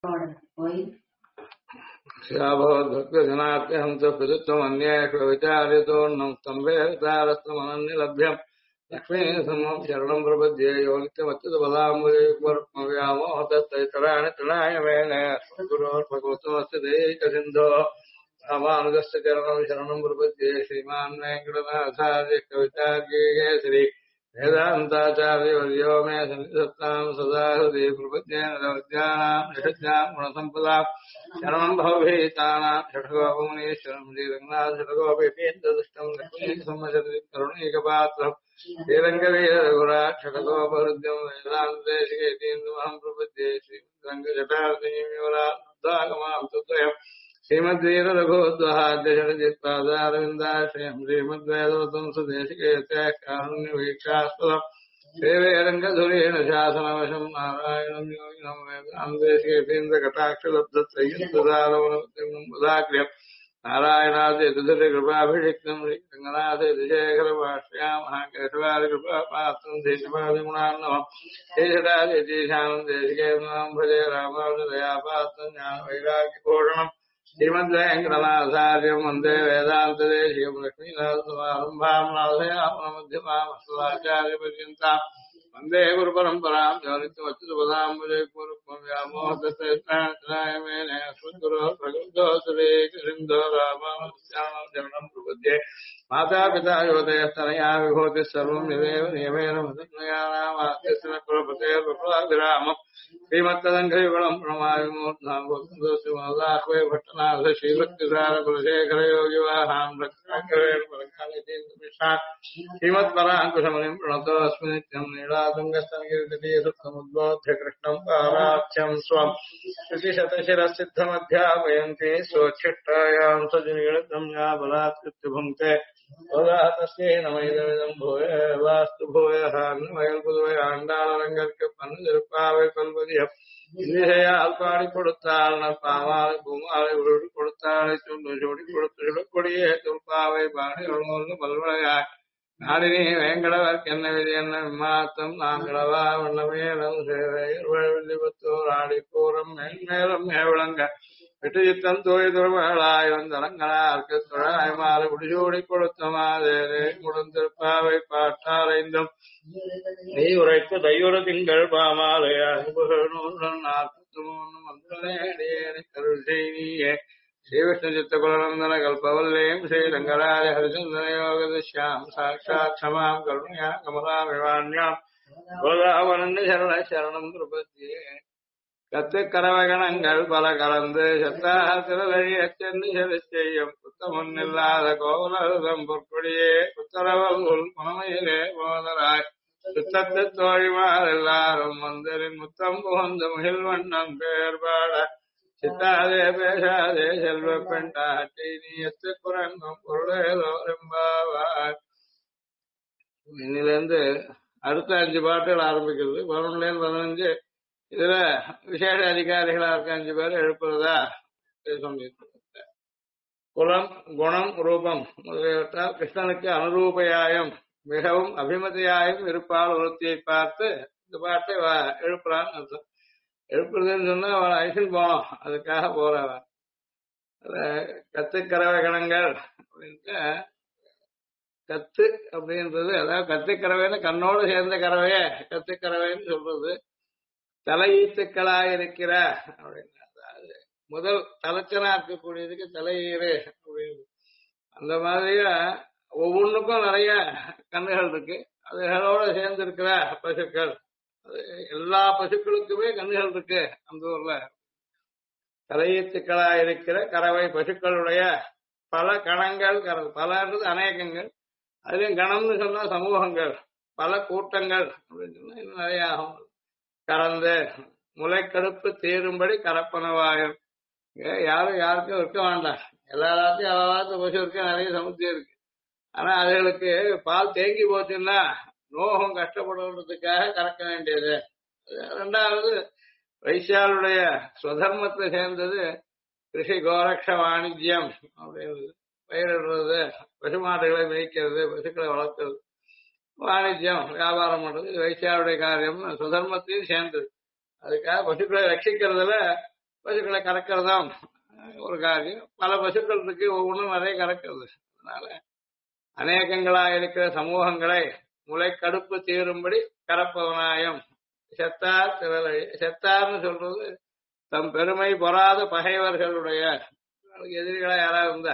श्याभवद्भक्तजनात्यहं च प्रदत्तमन्येषु विचार्यतोऽन्नं स्तम्भेतारस्तमनन्यलभ्यम् लक्ष्मीसमं शरणं प्रपद्ये यो नित्यमच्युतबलाम्बुजयुग्मरुक्मव्यामोहतस्तैतराणि तृणाय मेने गुरोर्भगवतोऽस्य देहिकसिन्धो रामानुजस्य चरणं शरणं प्रपद्ये श्रीमान् वेङ्कटनाथार्य कवितार्येश्वरी वेदान्ताचार्यवर्यो मे सन्निधत्तां सदा हृदि प्रपद्येन विद्यानां निषज्ञां गुणसम्पदाम् शरणं भवभीतानां षठगोपमुनीश्वरं श्रीरङ्गनाथषठगोपेन्द्रदुष्टं लक्ष्मीसंवसति करुणैकपात्रम् श्रीरङ्गवीरघुराक्षटगोपहृद्यं वेदान्तदेशिकेतीन्द्रमहं प्रपद्ये श्रीरङ्गजटार्दनीमिवरागमां तद्वयम् श्रीमद्वीररघोद्वहाद्यषडजित्पादारविन्दाश्रयं श्रीमद्वेदवतं सुदेशिकेत्याः कारुण्यवीक्षास्पदम् सेवेरङ्गधुरेण शासनवशं नारायणं योगिनं वेदान्तेशिकेतीन्द्रकटाक्षलब्धत्रय्यन्तदारवणं नारायणाद्यतिकृपाभिषिक्तं रङ्गनाथेशेखरभाष्यामः केशवादिकृपापात्रं देशपादिगुणान्नवम् देशराजेशानं देशिकेन्द्रं भजे रामानुजदयापात्रं ज्ञानवैराग्यभूषणम् श्रीमद्वेङ्कटनाथार्यं वन्दे वेदान्तदेशीयं लक्ष्मीनाथसमारम्भां नाथयामनमध्यमाम् अस्मदाचार्यपर्यन्ताम् वन्दे गुरुपरम्परां यो नित्यमच्युतपदाम्बुजैर्पुरुक्मव्यामोहतस्तैत्राय मेने अस्मद्गुरोः भगवतोऽसुरेकसिन्धो रामानुजं शरणं प्रपद्ये मातापिता योतयस्तनया विभूतिः सर्वं निवेव नियमेन मदन्मयानामाद्यस्य कुलपतेर्वकुलाभिरामम् श्रीमत्तदङ्घयुगलं प्रणमाविमूर्धाम्बोधस्यमोदाह्वय भट्टनाथ श्रीभक्तिसारकुलशेखरयोगिवाहां भक्तिवेणुपरकालतीन्द्रमिश्रान् श्रीमत्पराङ्कुशमुनिं प्रणतोऽस्मि नित्यं नीलातुङ्गस्तनगिरितटीसुत्तमुद्बोध्य कृष्णं पारार्थ्यं स्वम् श्रुतिशतशिरसिद्धमध्यापयन्ति स्वच्छिष्टायां सजनीळितं या बलात्कृत्य भुङ्क्ते तस्यै नमैदमिदं भूय वास्तु भूयः अन्नमयल्पुதுவை ஆண்டாளரங்கற்கு பன்னிருப்பாவை கொள்வதியம் இன்னிசையால் பாடி கொடுத்தாள் பாமாலை பூமாலை உருடி கொடுத்தாளை சொல்லு சூடி கொடுத்து சுடக்கொடியே துல்பாவை பாடி ஒன்று பல்வளையாய் நாடினி வேங்கடவர் என்ன விதி என்ன விமாத்தம் நாங்களவா வண்ணமேலம் சேவைப்பத்தோர் ஆடிப்பூரம் மேன்மேலும் மேவிளங்க வெற்றித்தன் தோய் துறமகளாய் வந்தனங்களார்க்கு தொழாய் மாறு குடிசூடி கொடுத்த மாதேரே முடந்திருப்பாவை பாட்டாரைந்தும் நீ உரைத்து தையுற திங்கள் பாமாலையாய் கருள் செய்தியே श्रीविष्णु चित्तकुलनंदन कल्पवल्लीं श्रीरंगराज हरिचंदन योगदश्याम साक्षात् क्षमां करुणया कमलामिवान्यां गोदावरण्य शरण शरणं प्रपद्ये கத்துக்கரவகணங்கள் பல கலந்து சத்தாத்திரலழியச்சென்று செலுச்செய்யும் குத்தமுன்னில்லாத கோவலருதம் பொற்கொடியே குத்தரவல் மனமையிலே போதராய் சுத்தத்து தோழிமார் எல்லாரும் மந்தரின் முத்தம் புகழ்ந்து முகில்வண்ணம் பேர்பாட சித்தாதே பேசாதே செல்வ பெண்டாட்டி நீ எத்து குரங்கும் பொருளேதோரெம்பாவார். இன்னிலிருந்து அடுத்த 5 பாட்டுகள் ஆரம்பிக்கிறது. 11 இதுல விசேஷ அதிகாரிகளா இருக்க 5 பேர் எழுப்புறதா சொல்லியிருக்க. குலம், குணம், ரூபம் முதலியவற்றால் கிருஷ்ணனுக்கு அனுரூபயாயம் மிகவும் அபிமதியாயும் இருப்பால் ஒருத்தியை பார்த்து இந்த பாட்டை எழுப்புறான்னு அர்த்தம். எழுப்புறதுன்னு சொன்னா அவன் ஐசன் போனோம், அதுக்காக போறவன். கத்துக்கரவை கணங்கள் அப்படின்ட்டு கத்து அப்படின்றது, அதாவது கத்துக்கரவைன்னு கண்ணோடு சேர்ந்த கறவையே கத்துக்கரவைன்னு சொல்றது. தலையீத்துக்களாயிருக்கிற அப்படின்னு, அதாவது முதல் தலைச்சனா இருக்கக்கூடியதுக்கு தலையீரு அப்படின்னு. அந்த மாதிரியா ஒவ்வொன்றுக்கும் நிறைய கண்ணுகள் இருக்கு. அதுகளோட சேர்ந்து இருக்கிற பசுக்கள், எல்லா பசுக்களுக்குமே கண்ணுகள் இருக்கு அந்த ஊர்ல. தலையீத்துக்களாயிருக்கிற கறவை பசுக்களுடைய பல கணங்கள், பலன்றது அநேகங்கள். அதுலயும் கணம்னு சொன்னா சமூகங்கள், பல கூட்டங்கள் அப்படின்னு சொன்னா இன்னும் நிறைய ஆகும். கறந்து முளைக்கடுப்பு தீரும்படி கரப்பனவாயம். யாரும் யாருக்கும் இருக்க வேண்டாம், எல்லாத்தையும் எல்லாத்தையும் பசு இருக்க, நிறைய சமுத்திரம் இருக்கு. ஆனா அதுகளுக்கு பால் தேங்கி போச்சுன்னா நோகம் கஷ்டப்படுறதுக்காக கறக்க வேண்டியது. 2வது வைசியாளுடைய ஸ்வதர்மத்தை சேர்ந்தது கிருஷி கோரக்ஷ வாணிஜ்யம் அப்படின்றது. பயிரிடுறது, பசுமாடுகளை மேய்க்கிறது, பசுக்களை வளர்க்கிறது, வாணிஜ்யம் வியாபாரம் பண்றது, இது வைசியாளுடைய காரியம். சுதர்மத்தையும் சேர்ந்தது. அதுக்காக பசுக்களை ரட்சிக்கிறதுல பசுக்களை கறக்கிறதும் ஒரு காரியம். பல பசுக்கள் இருக்கு, ஒவ்வொன்றும் நிறைய கறக்கிறது. அதனால அநேகங்களாக இருக்கிற சமூகங்களை முளைக்கடுப்பு தீரும்படி கறப்பவனாயம் செத்தார் திரளழி. செத்தார்னு சொல்றது தம் பெருமை பொறாத பகைவர்களுடைய எதிரிகளா யாராவது இருந்தா,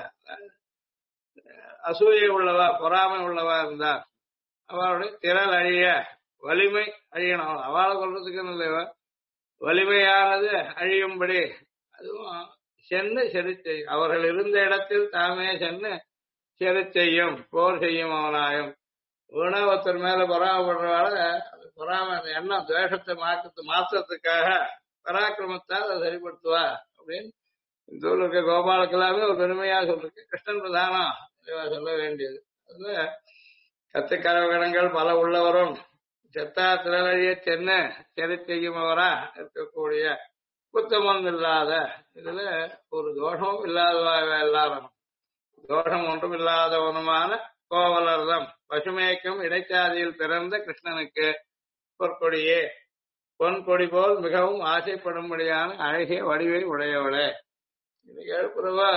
அசூயை உள்ளவா பொறாமை உள்ளவா இருந்தா அவளுடைய திரள் அழிய வலிமை அழியணும். அவளை கொள்றதுக்கு இல்லைவா, வலிமையானது அழியும்படி அதுவும் சென்று செறி செய்யும். அவர்கள் இருந்த இடத்தில் தாமே சென்று செறி செய்யும், போர் செய்யும் அவனாயும். ஒருத்தர் மேல பொறாமப்படுறவால பொறாம அந்த எண்ணம் துவேஷத்தை மாற்றத்துக்காக பராக்கிரமத்தால் அதை சரிப்படுத்துவா அப்படின்னு இந்த ஊர்ல இருக்க கோபாலுக்கெல்லாமே ஒரு பெருமையா சொல்லிருக்கு. கிருஷ்ணன் பிரதானம் சொல்ல வேண்டியது. அதுல கத்துக்கரவகணங்கள் பல உள்ளவரும் செத்தா திரளிய சென்ன செறி செய்யுமவரா இருக்கக்கூடிய குத்தமும் இல்லாத, இதுல ஒரு தோஷமும் இல்லாதவ எல்லாரும் தோஷம் ஒன்றும் இல்லாதவனுமான கோவலர்தம் பசுமேக்கும் இடைச்சாதியில் பிறந்த கிருஷ்ணனுக்கு பொற்கொடியே பொன்கொடி போல் மிகவும் ஆசைப்படும்படியான அழகிய வடிவை உடையவளே. இது எழுப்புறவா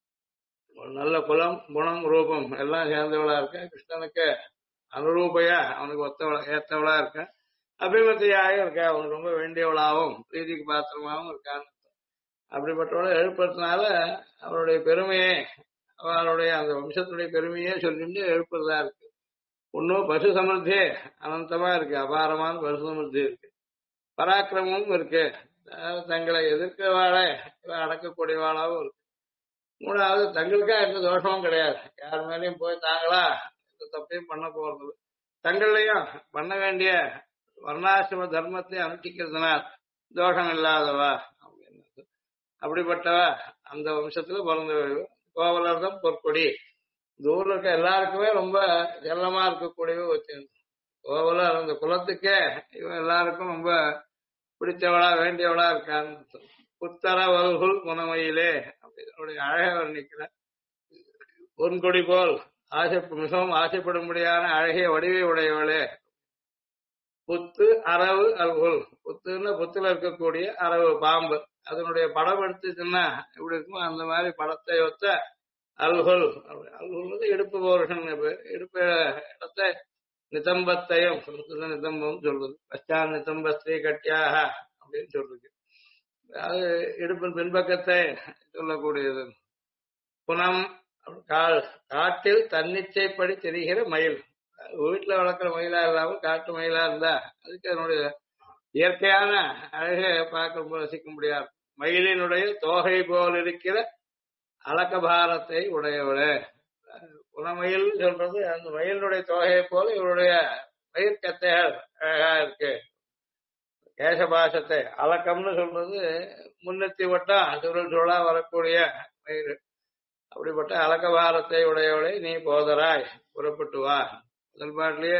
ஒரு நல்ல குலம் குணம் ரூபம் எல்லாம் சேர்ந்தவளா இருக்க, கிருஷ்ணனுக்கு அனுரூபையா அவனுக்கு ஒத்தவளா ஏத்தவளா இருக்க, அபிமத்தையாக இருக்க, அவனுக்கு ரொம்ப வேண்டியவளாகவும் பிரீதிக்கு பாத்திரமாகவும் இருக்கான்னு. அப்படிப்பட்டவளை எழுப்புறதுனால அவருடைய பெருமையை, அவளுடைய அந்த வம்சத்துடைய பெருமையே சொல்லிட்டு எழுப்புறதா இருக்கு. ஒன்னும் பசு சமிருத்தி அனந்தமா இருக்கு, அபாரமான பசு சமிருத்தி இருக்கு, பராக்கிரமும் இருக்கு, தங்களை எதிர்க்கவாளை அடக்கக்கூடியவாளாவும் இருக்கு. மூணாவது தங்களுக்கா எந்த தோஷமும் கிடையாது, யார் மேலேயும் போய் தாங்களா எந்த தப்பையும் பண்ண போறது, தங்களையும் பண்ண வேண்டிய வர்ணாசிரம தர்மத்தை அனுஷ்டிக்கிறதுனால் தோஷம் இல்லாதவா அப்படின்னு. அப்படிப்பட்டவா அந்த வம்சத்துல பிறந்தவர்கள். கோவலர்தம் பொற்கொடி இந்த ஊர்ல இருக்க எல்லாருக்குமே ரொம்ப செல்லமா இருக்கக்கூடியவ வச்சு கோவலர் அந்த குலத்துக்கே இவன் எல்லாருக்கும் ரொம்ப பிடிச்சவளா வேண்டியவளா இருக்கான்னு. புத்தர வல்குல் குணமையிலே அப்படிடைய அழக வர்ணிக்கிற பொன்கொடி போல் மிகவும் ஆசைப்படும்படியான அழகிய வடிவை உடையவளே. புத்து அரவு அல்குல், புத்துன்னா புத்துல இருக்கக்கூடிய அரவு பாம்பு, அதனுடைய படம் எடுத்துச்சுன்னா எப்படி இருக்கும் அந்த மாதிரி படத்தை ஒத்த அல்குல். அல்குல் இடுப்பு போர்ஷன், இடுப்பு இடத்தை நிதம்பத்தையும் நிதம்பம் சொல்றது. பச்சான் நிதம்ப ஸ்ரீ கட்டியாக அப்படின்னு சொல்றது. அதாவது இடுப்பின் பின்பக்கத்தை சொல்லக்கூடியது. புனம் காட்டில் தன்னிச்சைப்படி தெரிகிற மயில், வீட்டுல வளர்க்குற மயிலா இல்லாமல் காட்டு மயிலா இருந்தா அதுக்கு அதனுடைய இயற்கையான அழகை பார்க்க ரசிக்க முடியாது. மயிலினுடைய தோகை போல் இருக்கிற அலக்கபாரத்தை உடையவளே. புனமயில் சொல்றது அந்த மயிலினுடைய தொகையை போல இவருடைய பயிர்கத்தைகள் அழகா இருக்கு. கேசபாசத்தை அலக்கம்னு சொல்றது முன்னெத்தி வட்டம் சுருள் சுருளா வரக்கூடிய மயில். அப்படிப்பட்ட அலக்கபாரத்தை உடையவளை நீ போதராய் புறப்பட்டு வா. முதல் பாட்டிலேயே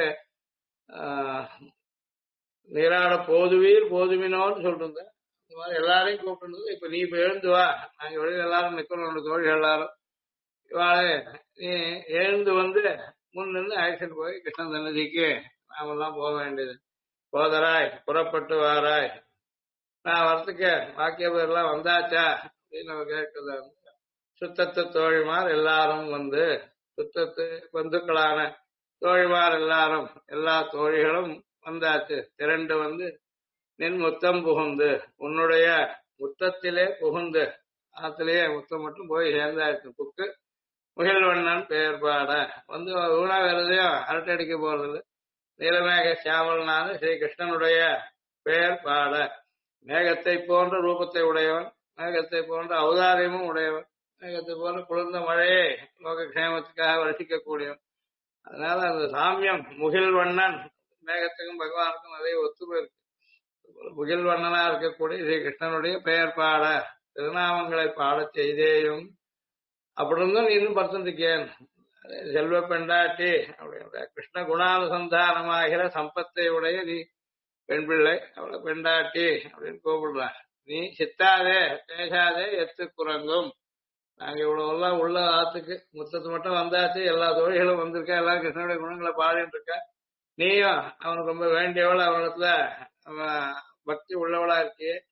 நீராட போதுவீர் போதுமினோன்னு சொல்றது. இந்த மாதிரி எல்லாரையும் கூப்பிட்டு இப்ப நீ இப்ப எழுந்து வா, நாங்க வெளியில எல்லாரும் நிக்கணும், தோழிகள் எல்லாரும் இவாளே நீ எழுந்து வந்து முன் நின்று ஆக்சிடென்ட் போய் கிருஷ்ணன் சன்னதிக்கு நாமெல்லாம் போக வேண்டியது. போதராய் புறப்பட்டு வாராய். நான் வரத்துக்கு வாக்கிய பேர்லாம் வந்தாச்சா அப்படின்னு நம்ம கேட்கறதா. சுத்தத்து தோழிமார் எல்லாரும் வந்து, சுத்தத்து பந்துக்களான தோழிமார் எல்லாரும் எல்லா தோழிகளும் வந்தாச்சு, திரண்டு வந்து நின் முத்தம் புகுந்து உன்னுடைய முத்தத்திலே புகுந்து, ஆத்திலேயே முத்தம் மட்டும் போய் சேர்ந்தாச்சு. புக்கு முகில்வண்ணன் பெயர் பாட வந்து ஊனா வேறதையும் அரட்டை அடிக்க போறதில்லை. நீலமேக சியாமலனான ஸ்ரீ கிருஷ்ணனுடைய பெயர் பாட. மேகத்தை போன்ற ரூபத்தை உடையவன், மேகத்தை போன்ற அவதாரியமும் உடையவன், மேகத்தை போன்ற குளிர்ந்த மழையை லோக க்ஷேமத்துக்காக வருஷிக்கக்கூடியவன். அதனால அந்த சாமியம் முகில்வண்ணன் மேகத்துக்கும் பகவானுக்கும் நிறைய ஒத்துமை இருக்கு. முகில்வண்ணனா இருக்கக்கூடிய ஸ்ரீ கிருஷ்ணனுடைய பெயர் பாட, திருநாமங்களை பாட செய்தேயும் அப்படி இருந்தும் நீ இன்னும் படுத்திருக்கேன். செல்வ பெண்டாட்டி அப்படின்ற கிருஷ்ண குணானுசந்தானமாகிற சம்பத்தை உடைய நீ பெண் பிள்ளை, அவளை பெண்டாட்டி அப்படின்னு கூப்பிடுற. நீ சித்தாதே பேசாதே எத்து குரங்கும். நாங்க இவ்வளவு எல்லாம் உள்ள ஆத்துக்கு முத்தத்து மட்டும் வந்தாச்சு, எல்லா தோழிகளும் வந்திருக்கா, எல்லாரும் கிருஷ்ணனுடைய குணங்களை பாடிட்டு இருக்கா. நீயும் அவனுக்கு ரொம்ப வேண்டியவள, அவனிடத்துல பக்தி உள்ளவளா இருக்கியே.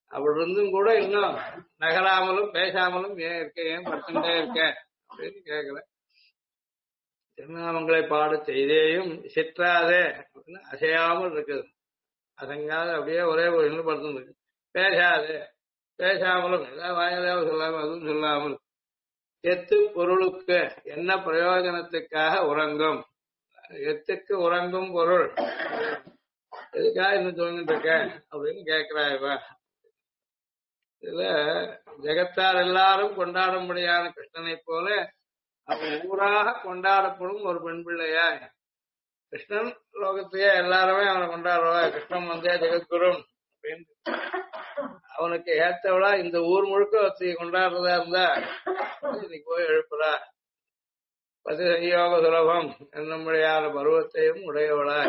அப்படி இருந்தும் கூட இன்னும் நகராமலும் பேசாமலும் ஏன் இருக்க, ஏன் படுத்துட்டே இருக்க அப்படின்னு கேட்கல. திருநாமங்களை பாட செய்தேயும் சிற்றாதே அப்படின்னு அசையாமல் இருக்குது, அசங்காத அப்படியே ஒரே ஒரு இன்னும் படுத்து இருக்கு. பேசாது, பேசாமலும் ஏதாவது வாயிலாவது சொல்லாமல் அதுவும் சொல்லாமல் எத்து பொருளுக்கு என்ன பிரயோஜனத்துக்காக உறங்கும், எத்துக்கு உறங்கும் பொருள் எதுக்காக இன்னும் தூங்கிட்டு இருக்க அப்படின்னு கேட்கிறாய்வா. இதுல ஜெகத்தார் எல்லாரும் கொண்டாடும்படியான கிருஷ்ணனை போல அவன் ஊராக கொண்டாடப்படும் ஒரு பெண் பிள்ளையா. கிருஷ்ணன் லோகத்தையே எல்லாருமே அவனை கொண்டாடுவா, கிருஷ்ணன் வந்தே ஜெகத்குரு அப்படின்னு அவனுக்கு ஏத்தவளா இந்த ஊர் முழுக்க ஒருத்தி கொண்டாடுறதா இருந்தா இன்னைக்கு போய் எழுப்புறா. பதி சயோக சுலபம் என்னும்படியான பருவத்தையும் உடையவளா.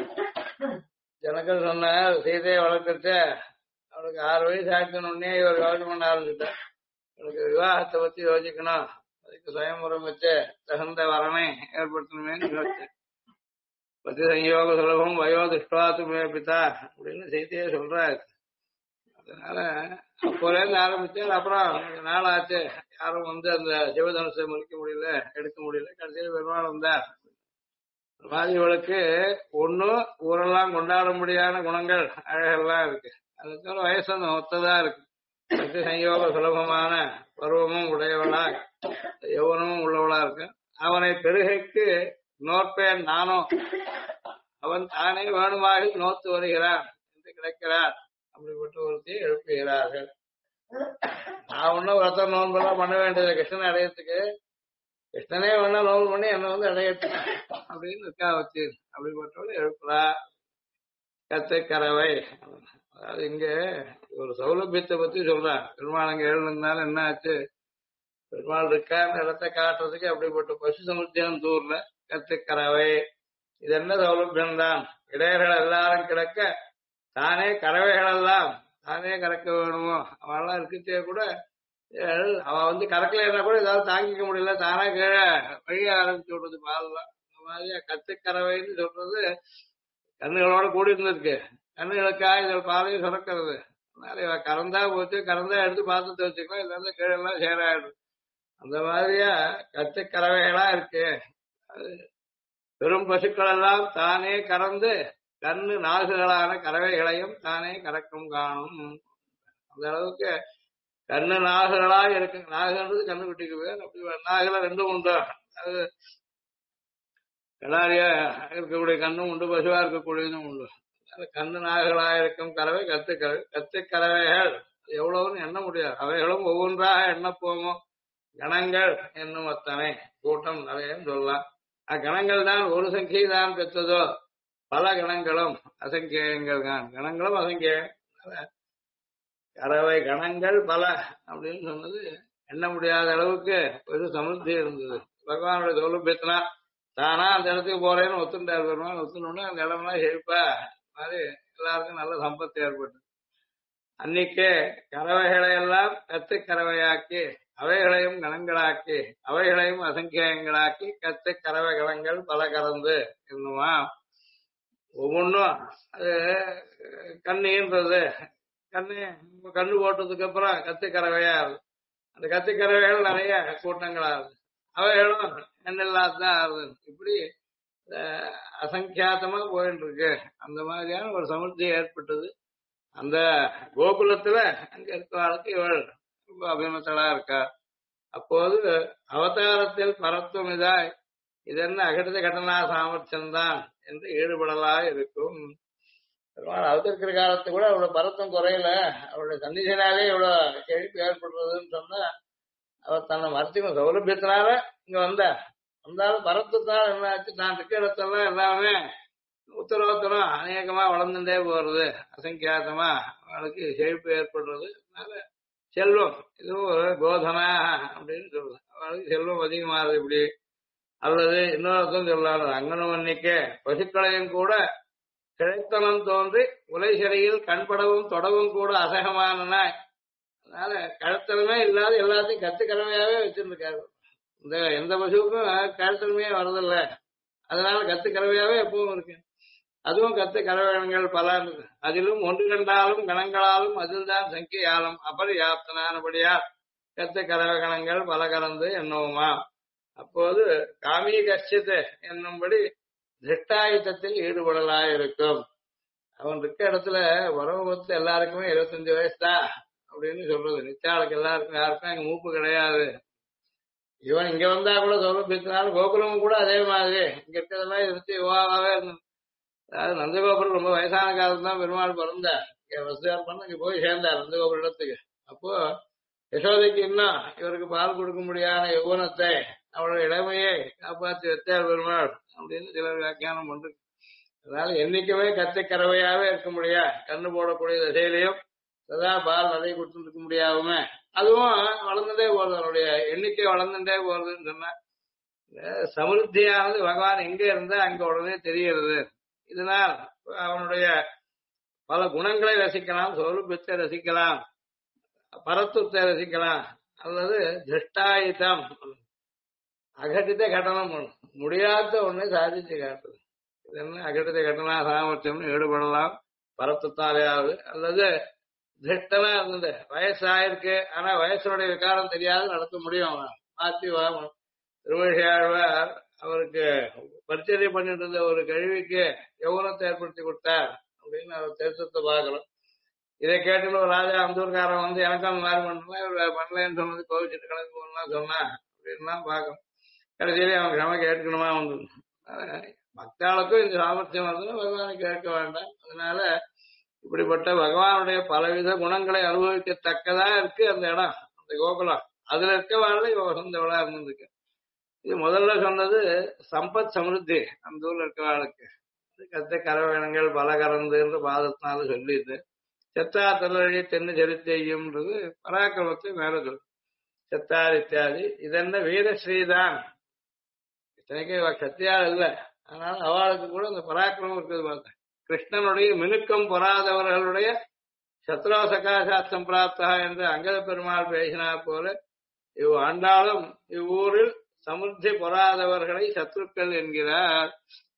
ஜனங்கள் சொன்ன சீதையை வளர்க்கறச்ச அவனுக்கு 6 வயசு ஆக்கணுன்னே இவர் யோசனை பண்ண ஆரம்பிச்சுட்டா. அவனுக்கு விவாகத்தை பத்தி யோசிக்கணும், அதுக்கு சுயம்பரம் வச்சு தகுந்த வரனை ஏற்படுத்தணுமேன்னு யோசிச்சு பதி சயோக சுலபம் வயோதிஷ்டாத்துமே பிதா அப்படின்னு சீதையே சொல்றாரு. அதனால அப்போலேருந்து ஆரம்பிச்சேன். அப்புறம் நாள் ஆச்சு, யாரும் வந்து அந்த சிவதனுசை முடிக்க முடியல, எடுக்க முடியல. கடைசியில் பெருமாள் வந்தார். மாதிரிகளுக்கு ஒன்னும் ஊரெல்லாம் கொண்டாட முடியாத குணங்கள் அழகெல்லாம் இருக்கு. அது தவிர வயசு அந்த ஒத்ததா இருக்கு. பக்தி சயோக சுலபமான பருவமும் உடையவளா, யௌவனமும் உள்ளவளா இருக்கு. அவனை பெருகைக்கு நோற்பேன் நானும், அவன் தானே வேணுமாக நோத்து வருகிறான் என்று கிடைக்கிறார். அப்படிப்பட்ட ஒருத்தையை எழுப்புகிறார்கள். நான் ஒன்னும் விரதம் நோன்பெல்லாம் பண்ண வேண்டியது கிருஷ்ணனை அடையறதுக்கு, கிருஷ்ணனே வேணா நோன்பு பண்ணி என்ன வந்து அடையட்டு அப்படின்னு இருக்கா வச்சு அப்படிப்பட்டவள் எழுப்புறா. கத்துக்கறவை, அதாவது இங்க ஒரு சௌலபியத்தை பத்தி சொல்றான். பெருமாள் அங்க எழுந்தாலும் என்ன ஆச்சு, பெருமாள் இருக்கான்னு இடத்தை காட்டுறதுக்கு அப்படிப்பட்ட பசு சமுத்தியம் தூர்ல கத்துக்கறவை. இது என்ன சௌலபியம் தான், இடையர்கள் எல்லாரும் கிடக்க தானே கறவைகள் எல்லாம் தானே கறக்க வேணுமோ. அவெல்லாம் இருக்கச்சே கூட அவ வந்து கறக்கலைன்னா கூட ஏதாவது தாங்கிக்க முடியல, தானே கீழே வழிய ஆரம்பிச்சு விடுறது பால்லாம். இந்த மாதிரியா கத்துக்கறவைன்னு சொல்றது கண்ணுகளோட கூடி இருந்திருக்கு. கண்ணுகளுக்காக இதில் பாலையும் சுரக்கிறது. அதனால இவ கறந்தா போச்சு, கறந்தா எடுத்து பாத்திரத்தை வச்சுக்கலாம், இதுல இருந்து கீழே எல்லாம் சேராயிடும். அந்த மாதிரியா கத்துக்கறவைகளா இருக்கு. அது பெரும் பசுக்கள் எல்லாம் தானே கறந்து கண்ணு நாகுகளான கறவைகளையும் தானே கறக்கும் காணும். அந்த அளவுக்கு கண்ணு நாகுகளா இருக்கு. நாகுன்றது கண்ணு குட்டிக்கு பேர். அப்படி நாகுல 2 உண்டு. அது கடாரியா இருக்கக்கூடிய கண்ணும் உண்டு, பசுவா இருக்கக்கூடியதும் உண்டு. கண்ணு நாகுகளா இருக்கும் கறவை கத்துக்கறவை. கத்துக்கறவைகள் எவ்வளவுன்னு எண்ண முடியாது. அவைகளும் ஒவ்வொன்றாக எண்ண போமோ கணங்கள் என்னும் அத்தனை கூட்டம் நிறைய சொல்லலாம். அக்கணங்கள் தான் ஒரு சங்கியை தான் பெற்றதோ, பல கணங்களும் அசங்கியங்கள் தான். கணங்களும் அசங்கியம். கறவை கணங்கள் பல அப்படின்னு சொன்னது எண்ண முடியாத அளவுக்கு ஒரு சமுத்தி இருந்தது. பகவானுடைய சௌலபியத்தினா தானா அந்த இடத்துக்கு போறேன்னு ஒத்துண்டார் பெருமாள். ஒத்துனோடனே அந்த இடம்லாம் செழிப்பா மாதிரி எல்லாருக்கும் நல்ல சம்பத்து ஏற்பட்டு அன்னைக்கே கறவைகளை எல்லாம் கத்து கறவையாக்கி அவைகளையும் கணங்களாக்கி அவைகளையும் அசங்கியங்களாக்கி கத்து கறவை கணங்கள் பல கறந்து என்னுமா. ஒவ்வொன்றும் அது கண்ணுன்றது கண்ணு போட்டதுக்கு அப்புறம் கத்துக்கறவையா ஆகுது. அந்த கத்துக்கறவைகள் நிறைய கூட்டங்களா ஆகுது. அவைகளும் எண்ணில்லாதான் ஆகுது. இப்படி அசங்கியாத்தமா போயிட்டு இருக்கு. அந்த மாதிரியான ஒரு சமுத்தி ஏற்பட்டது. அந்த கோகுலத்துல அங்க இருக்கிறவளுக்கு இவள் ரொம்ப அபிமத்தளா இருக்கா. அப்போது அவதாரத்தில் பரத்துவம் இதாய் இதென்ன அகடித கடனா சாமர்த்தியம்தான் என்று ஈடுபடலா இருக்கும். அவதரிக்கிற காலத்து கூட அவளோட பரத்தம் குறையல. அவளுடைய சன்னிதினாலே இவ்வளவு செழிப்பு ஏற்படுறதுன்னு சொன்னா அவர் தன்னை மருத்துவ சௌலபியத்தினால இங்க வந்தாலும் பரத்தத்தினால என்ன ஆச்சு, தான் இருக்க இடத்தெல்லாம் எல்லாமே உத்தரவத்தனம் அநேகமா வளர்ந்துட்டே போறது. அசங்கியாதமா அவளுக்கு செழிப்பு ஏற்படுறது. அதனால செல்வம் இதுவும் ஒரு கோதனா அப்படின்னு சொல்றது. அவளுக்கு செல்வம் அதிகமாகுது. இப்படி அல்லது இன்னொருத்தம் சொல்லலாம், அங்கனவன்னிக்கு பசுக்களையும் கூட கிழைத்தனம் தோன்றி உலை சிறையில் கண்படவும் தொடவும் கூட அசகமானாய். அதனால கழுத்தனமே இல்லாத எல்லாத்தையும் கத்துக்கறமையாவே வச்சிருந்துருக்காரு. இந்த எந்த பசுவுக்கும் கழுத்தனமே வரதில்லை. அதனால கத்துக்கறவையாவே எப்பவும் இருக்கு. அதுவும் கத்து கரவேகங்கள் பல இருந்தது. அதிலும் ஒன்று கண்டாலும் கணங்களாலும் அதில்தான் சங்கியாலும் அபரியாப்தனானபடியா கத்து கரவகணங்கள் பல கலந்து என்னவுமா. அப்போது காமி கஷ்டித் என்னும்படி திருஷ்டாயுத்தத்தில் ஈடுபடலாயிருக்கும். அவன் இருக்க இடத்துல வரவத்து எல்லாருக்குமே 25 வயசு தான் அப்படின்னு சொல்றது. நிச்சாளுக்கு எல்லாருக்கும் யாருக்கும் எங்க மூப்பு கிடையாது. இவன் இங்க வந்தா கூட சௌலபியத்தினாலும் கோகுலமும் கூட அதே மாதிரி இங்க இருக்கிறதெல்லாம் இருந்துச்சு யுவாவே இருந்தது. அதாவது நந்தகோபுரம் ரொம்ப வயசான காலத்துல தான் பெருமாள் பிறந்தார். இங்க வசதியார் பண்ண இங்க போய் சேர்ந்தார் நந்தகோபுரம் இடத்துக்கு. அப்போ யசோதைக்கு இன்னும் இவருக்கு பால் கொடுக்க முடியாத யௌவனத்தை அவளோட இளமையை காப்பாற்றி வைத்தார் பெருமாள் அப்படின்னு சிலர் வியாக்கியானம் பண்றது. அதனால என்னைக்குமே கத்தை கறவையாவே இருக்க முடியா, கண்ணு போடக்கூடிய திசையிலையும் சதா பால் நிறைய கொடுத்துட்டு இருக்க முடியாம அதுவும் வளர்ந்துட்டே போறது. அவனுடைய எண்ணிக்கை வளர்ந்துட்டே போறதுன்னு சொன்னா சமிருத்தியானது பகவான் எங்க இருந்தா அங்க உடனே தெரிகிறது. இதனால் அவனுடைய பல குணங்களை ரசிக்கலாம், சௌலபியத்தை ரசிக்கலாம், பரத்துவத்தை ரசிக்கலாம், அல்லது திருஷ்டாயுதம் அகட்டித்த கட்டணம் முடியாத ஒண்ணு சாதிச்சு காட்டுது. இது என்ன அகட்டித்த கட்டணா சாமர்த்தியம் ஈடுபடலாம் பரத்துவத்தாலேயாவது, அல்லது திருஷ்டனா இருந்தது வயசாயிருக்கு ஆனா வயசுடைய விகாரம் தெரியாது நடத்த முடியும். மாத்தி வாங்கணும். திருவழியாழ்வார் அவருக்கு பரிச்சரியம் பண்ணிட்டு இருந்த ஒரு கழிவுக்கு யௌவனத்தை ஏற்படுத்தி கொடுத்தார் அப்படின்னு அவர் தெரிசத்தை பார்க்கலாம். இதை கேட்டுன்னு ஒரு ராஜா அந்தூர்காரன் வந்து எனக்கும் அந்த மாதிரி பண்ணலாம் இவர் பண்ணலன்னு சொன்னது கோவிச்சுட்டு கணக்கு போகலாம் சொன்னா அப்படின்லாம் பார்க்கணும். கடைசியிலே அவன் கிழமை கேட்கணுமா வந்து மக்களுக்கும் இந்த சாமர்த்தியம் வந்து பகவானை கேட்க வேண்டாம். அதனால இப்படிப்பட்ட பகவானுடைய பலவித குணங்களை அனுபவிக்கத்தக்கதா இருக்கு அந்த இடம், அந்த கோகுலம். அதுல இருக்கவாள் இவ வசந்தவளா இருந்திருக்கு. இது முதல்ல சொன்னது சம்பத் சமிருத்தி அந்த ஊர்ல இருக்கவாளுக்கு. கத்த கரவேணங்கள் பல கறந்துன்ற பாதத்தினால சொல்லிட்டு செத்தா தலழி தென்னு சரித்தையும்ன்றது பராக்கிரமத்தை மேல சொல்லு. செத்தார் இத்தியாதி இதென்ன வீரஸ்ரீதான். இத்தனைக்கு சத்தியால் இல்லை, அதனால அவளுக்கு கூட அந்த பராக்கிரமம் இருக்குது. பார்த்தேன் கிருஷ்ணனுடைய மினுக்கம் பொறாதவர்களுடைய சத்ரோ சகாசாஸ்திரம் பிராப்தா என்று அங்கத பெருமாள் பேசினா போல இவ் ஆண்டாலும் இவ்வூரில் சமுத்தி பொறாதவர்களை சத்ருக்கள் என்கிறார்.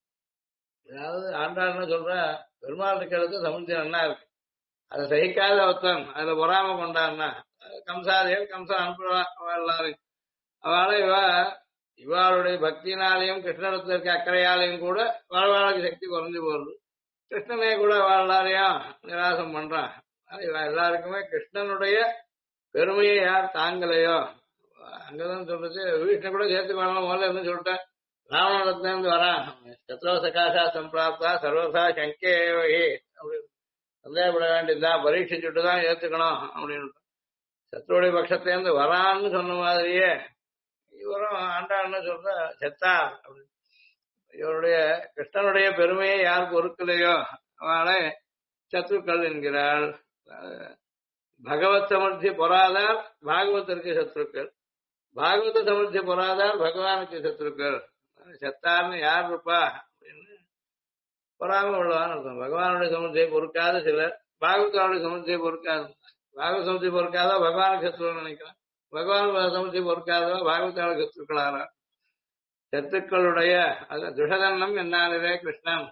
அதாவது ஆண்டாள்னு சொல்ற பெருமாள் இருக்கிறது சமுத்தி நன்னா இருக்கு, அதை சகிக்காத ஒருத்தன் அதுல பொறாம கொண்டான்னா கம்சாதேவ் கம்சன் அனுப்புவா எல்லாரையும். அவளை இவாளுடைய பக்தினாலையும் கிருஷ்ணனத்துல இருக்க அக்கறையாலையும் கூட வாழ்வாளுக்கு சக்தி குறைஞ்சு போறது. கிருஷ்ணனே கூட எல்லாரையும் நிராசம் பண்றான். எல்லாருக்குமே கிருஷ்ணனுடைய பெருமையை யார் தாங்கலையோ அங்கதான் சொல்றது. வீட்டுல கூட சேர்த்துக்கணும் முதல்ல இருந்து சொல்லிட்டேன். ராவணத்துல இருந்து வரான் சத்ரோ சகாசா சம்பிராப்தா சர்வசா சங்கேவகி அப்படின்னு சந்தேகப்பட வேண்டியதுதான், பரீட்சிச்சுட்டு தான் ஏத்துக்கணும் அப்படின்னு. சத்ருடைய பட்சத்திலேருந்து வரான்னு சொன்ன மாதிரியே இவரும் ஆண்டாள்னு சொல்ற செத்தார் அப்படின்னு. இவருடைய கிருஷ்ணனுடைய பெருமையை யார் பொறுக்கலையோ அவளை சத்ருக்கள் என்கிறாள். பகவத் சமர்த்தி பொறாதார் பாகவத்திற்கு சத்ருக்கள், பாகவத சமர்த்தி பொறாதார் பகவானுக்கு சத்ருக்கள். செத்தார்னு யார் இருப்பா அப்படின்னு பொறாம உள்ளவான்னு இருக்கும். பகவானுடைய சமர்த்தியை பொறுக்காத சிலர் பாகவதாவுடைய சமர்த்தியை பொறுக்காது. பாகவத சமர்த்தி பொறுக்காத பகவானுக்கு சத்ருன்னு நினைக்கிறான். பகவான் சமர்த்தி பொறுக்காதவா பாகவதாவுடைய சத்ருக்களாரா. சத்துக்களுடைய அது துஷதன்னம் என்னாலே கிருஷ்ணன்.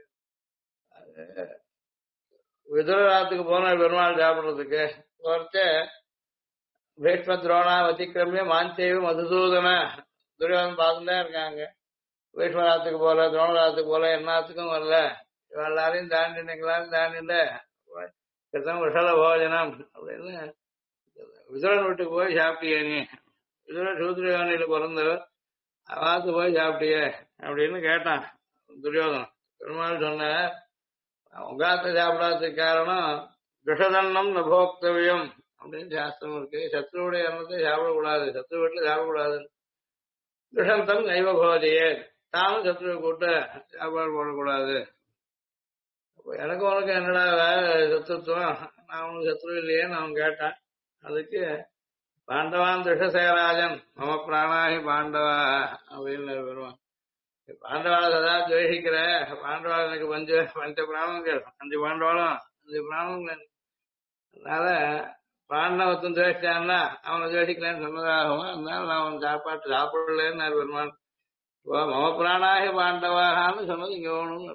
விதுரராத்துக்கு போன பெருமாள் சாப்பிடுறதுக்கு ஒருத்த பீஷ்ம துரோணா வத்திக்கிரமிய மாஞ்சேவி மதுசூதன துரியோதன் பார்த்துதான் இருக்காங்க. பீஷ்மராத்துக்கு போல துரோணராத்துக்கு போல எல்லாத்துக்கும் வரல, எல்லாரையும் தாண்டிட்டு எங்களாரும் தாண்டிட்டு கிருஷ்ணன் விஷல போஜனம் அப்படின்னு விதுரன் வீட்டுக்கு போய் சாப்பிட்டியே நீ, விதுர சூத்ரயோனியில பிறந்தவர் அவாத்து போய் சாப்பிட்டியே அப்படின்னு கேட்டான் துரியோதனன். பெருமாள் சொன்ன உங்காத்த சாப்பிடாததுக்கு காரணம் விஷதன்னம் நபோக்தவியம் அப்படின்னு சாஸ்திரம் இருக்கு. சத்ருவுடைய எண்ணத்தை சாப்பிடக்கூடாது, சத்ரு வீட்டுல சாப்பிடக்கூடாது. விஷந்தம் நைவபோதியே தானும் சத்ருவை கூட்ட சாப்பாடு போடக்கூடாது. எனக்கு உனக்கு என்னடா சத்ருத்துவம், நான் உனக்கு சத்ரு இல்லையேன்னு அவன் கேட்டான். அதுக்கு பாண்டவான் திருஷசேராஜன் மம பிராணாகி பாண்டவா அப்படின்னு வருவான். பாண்டவாளை சதா துவேஷிக்கிற பாண்டவாள் எனக்கு பஞ்ச பிராணங்கள், 5 பாண்டவாளும் 5 பிராணங்கள். அதனால பாண்டவத்தன் துவேஷிச்சான்னா அவனை துவேஷிக்கலன்னு சொன்னதாகவும், அதனால நான் அவன் சாப்பாட்டு சாப்பிடலன்னு பெருமான் மம பிராணாகி பாண்டவாகான்னு சொன்னது இங்க வேணும்னு.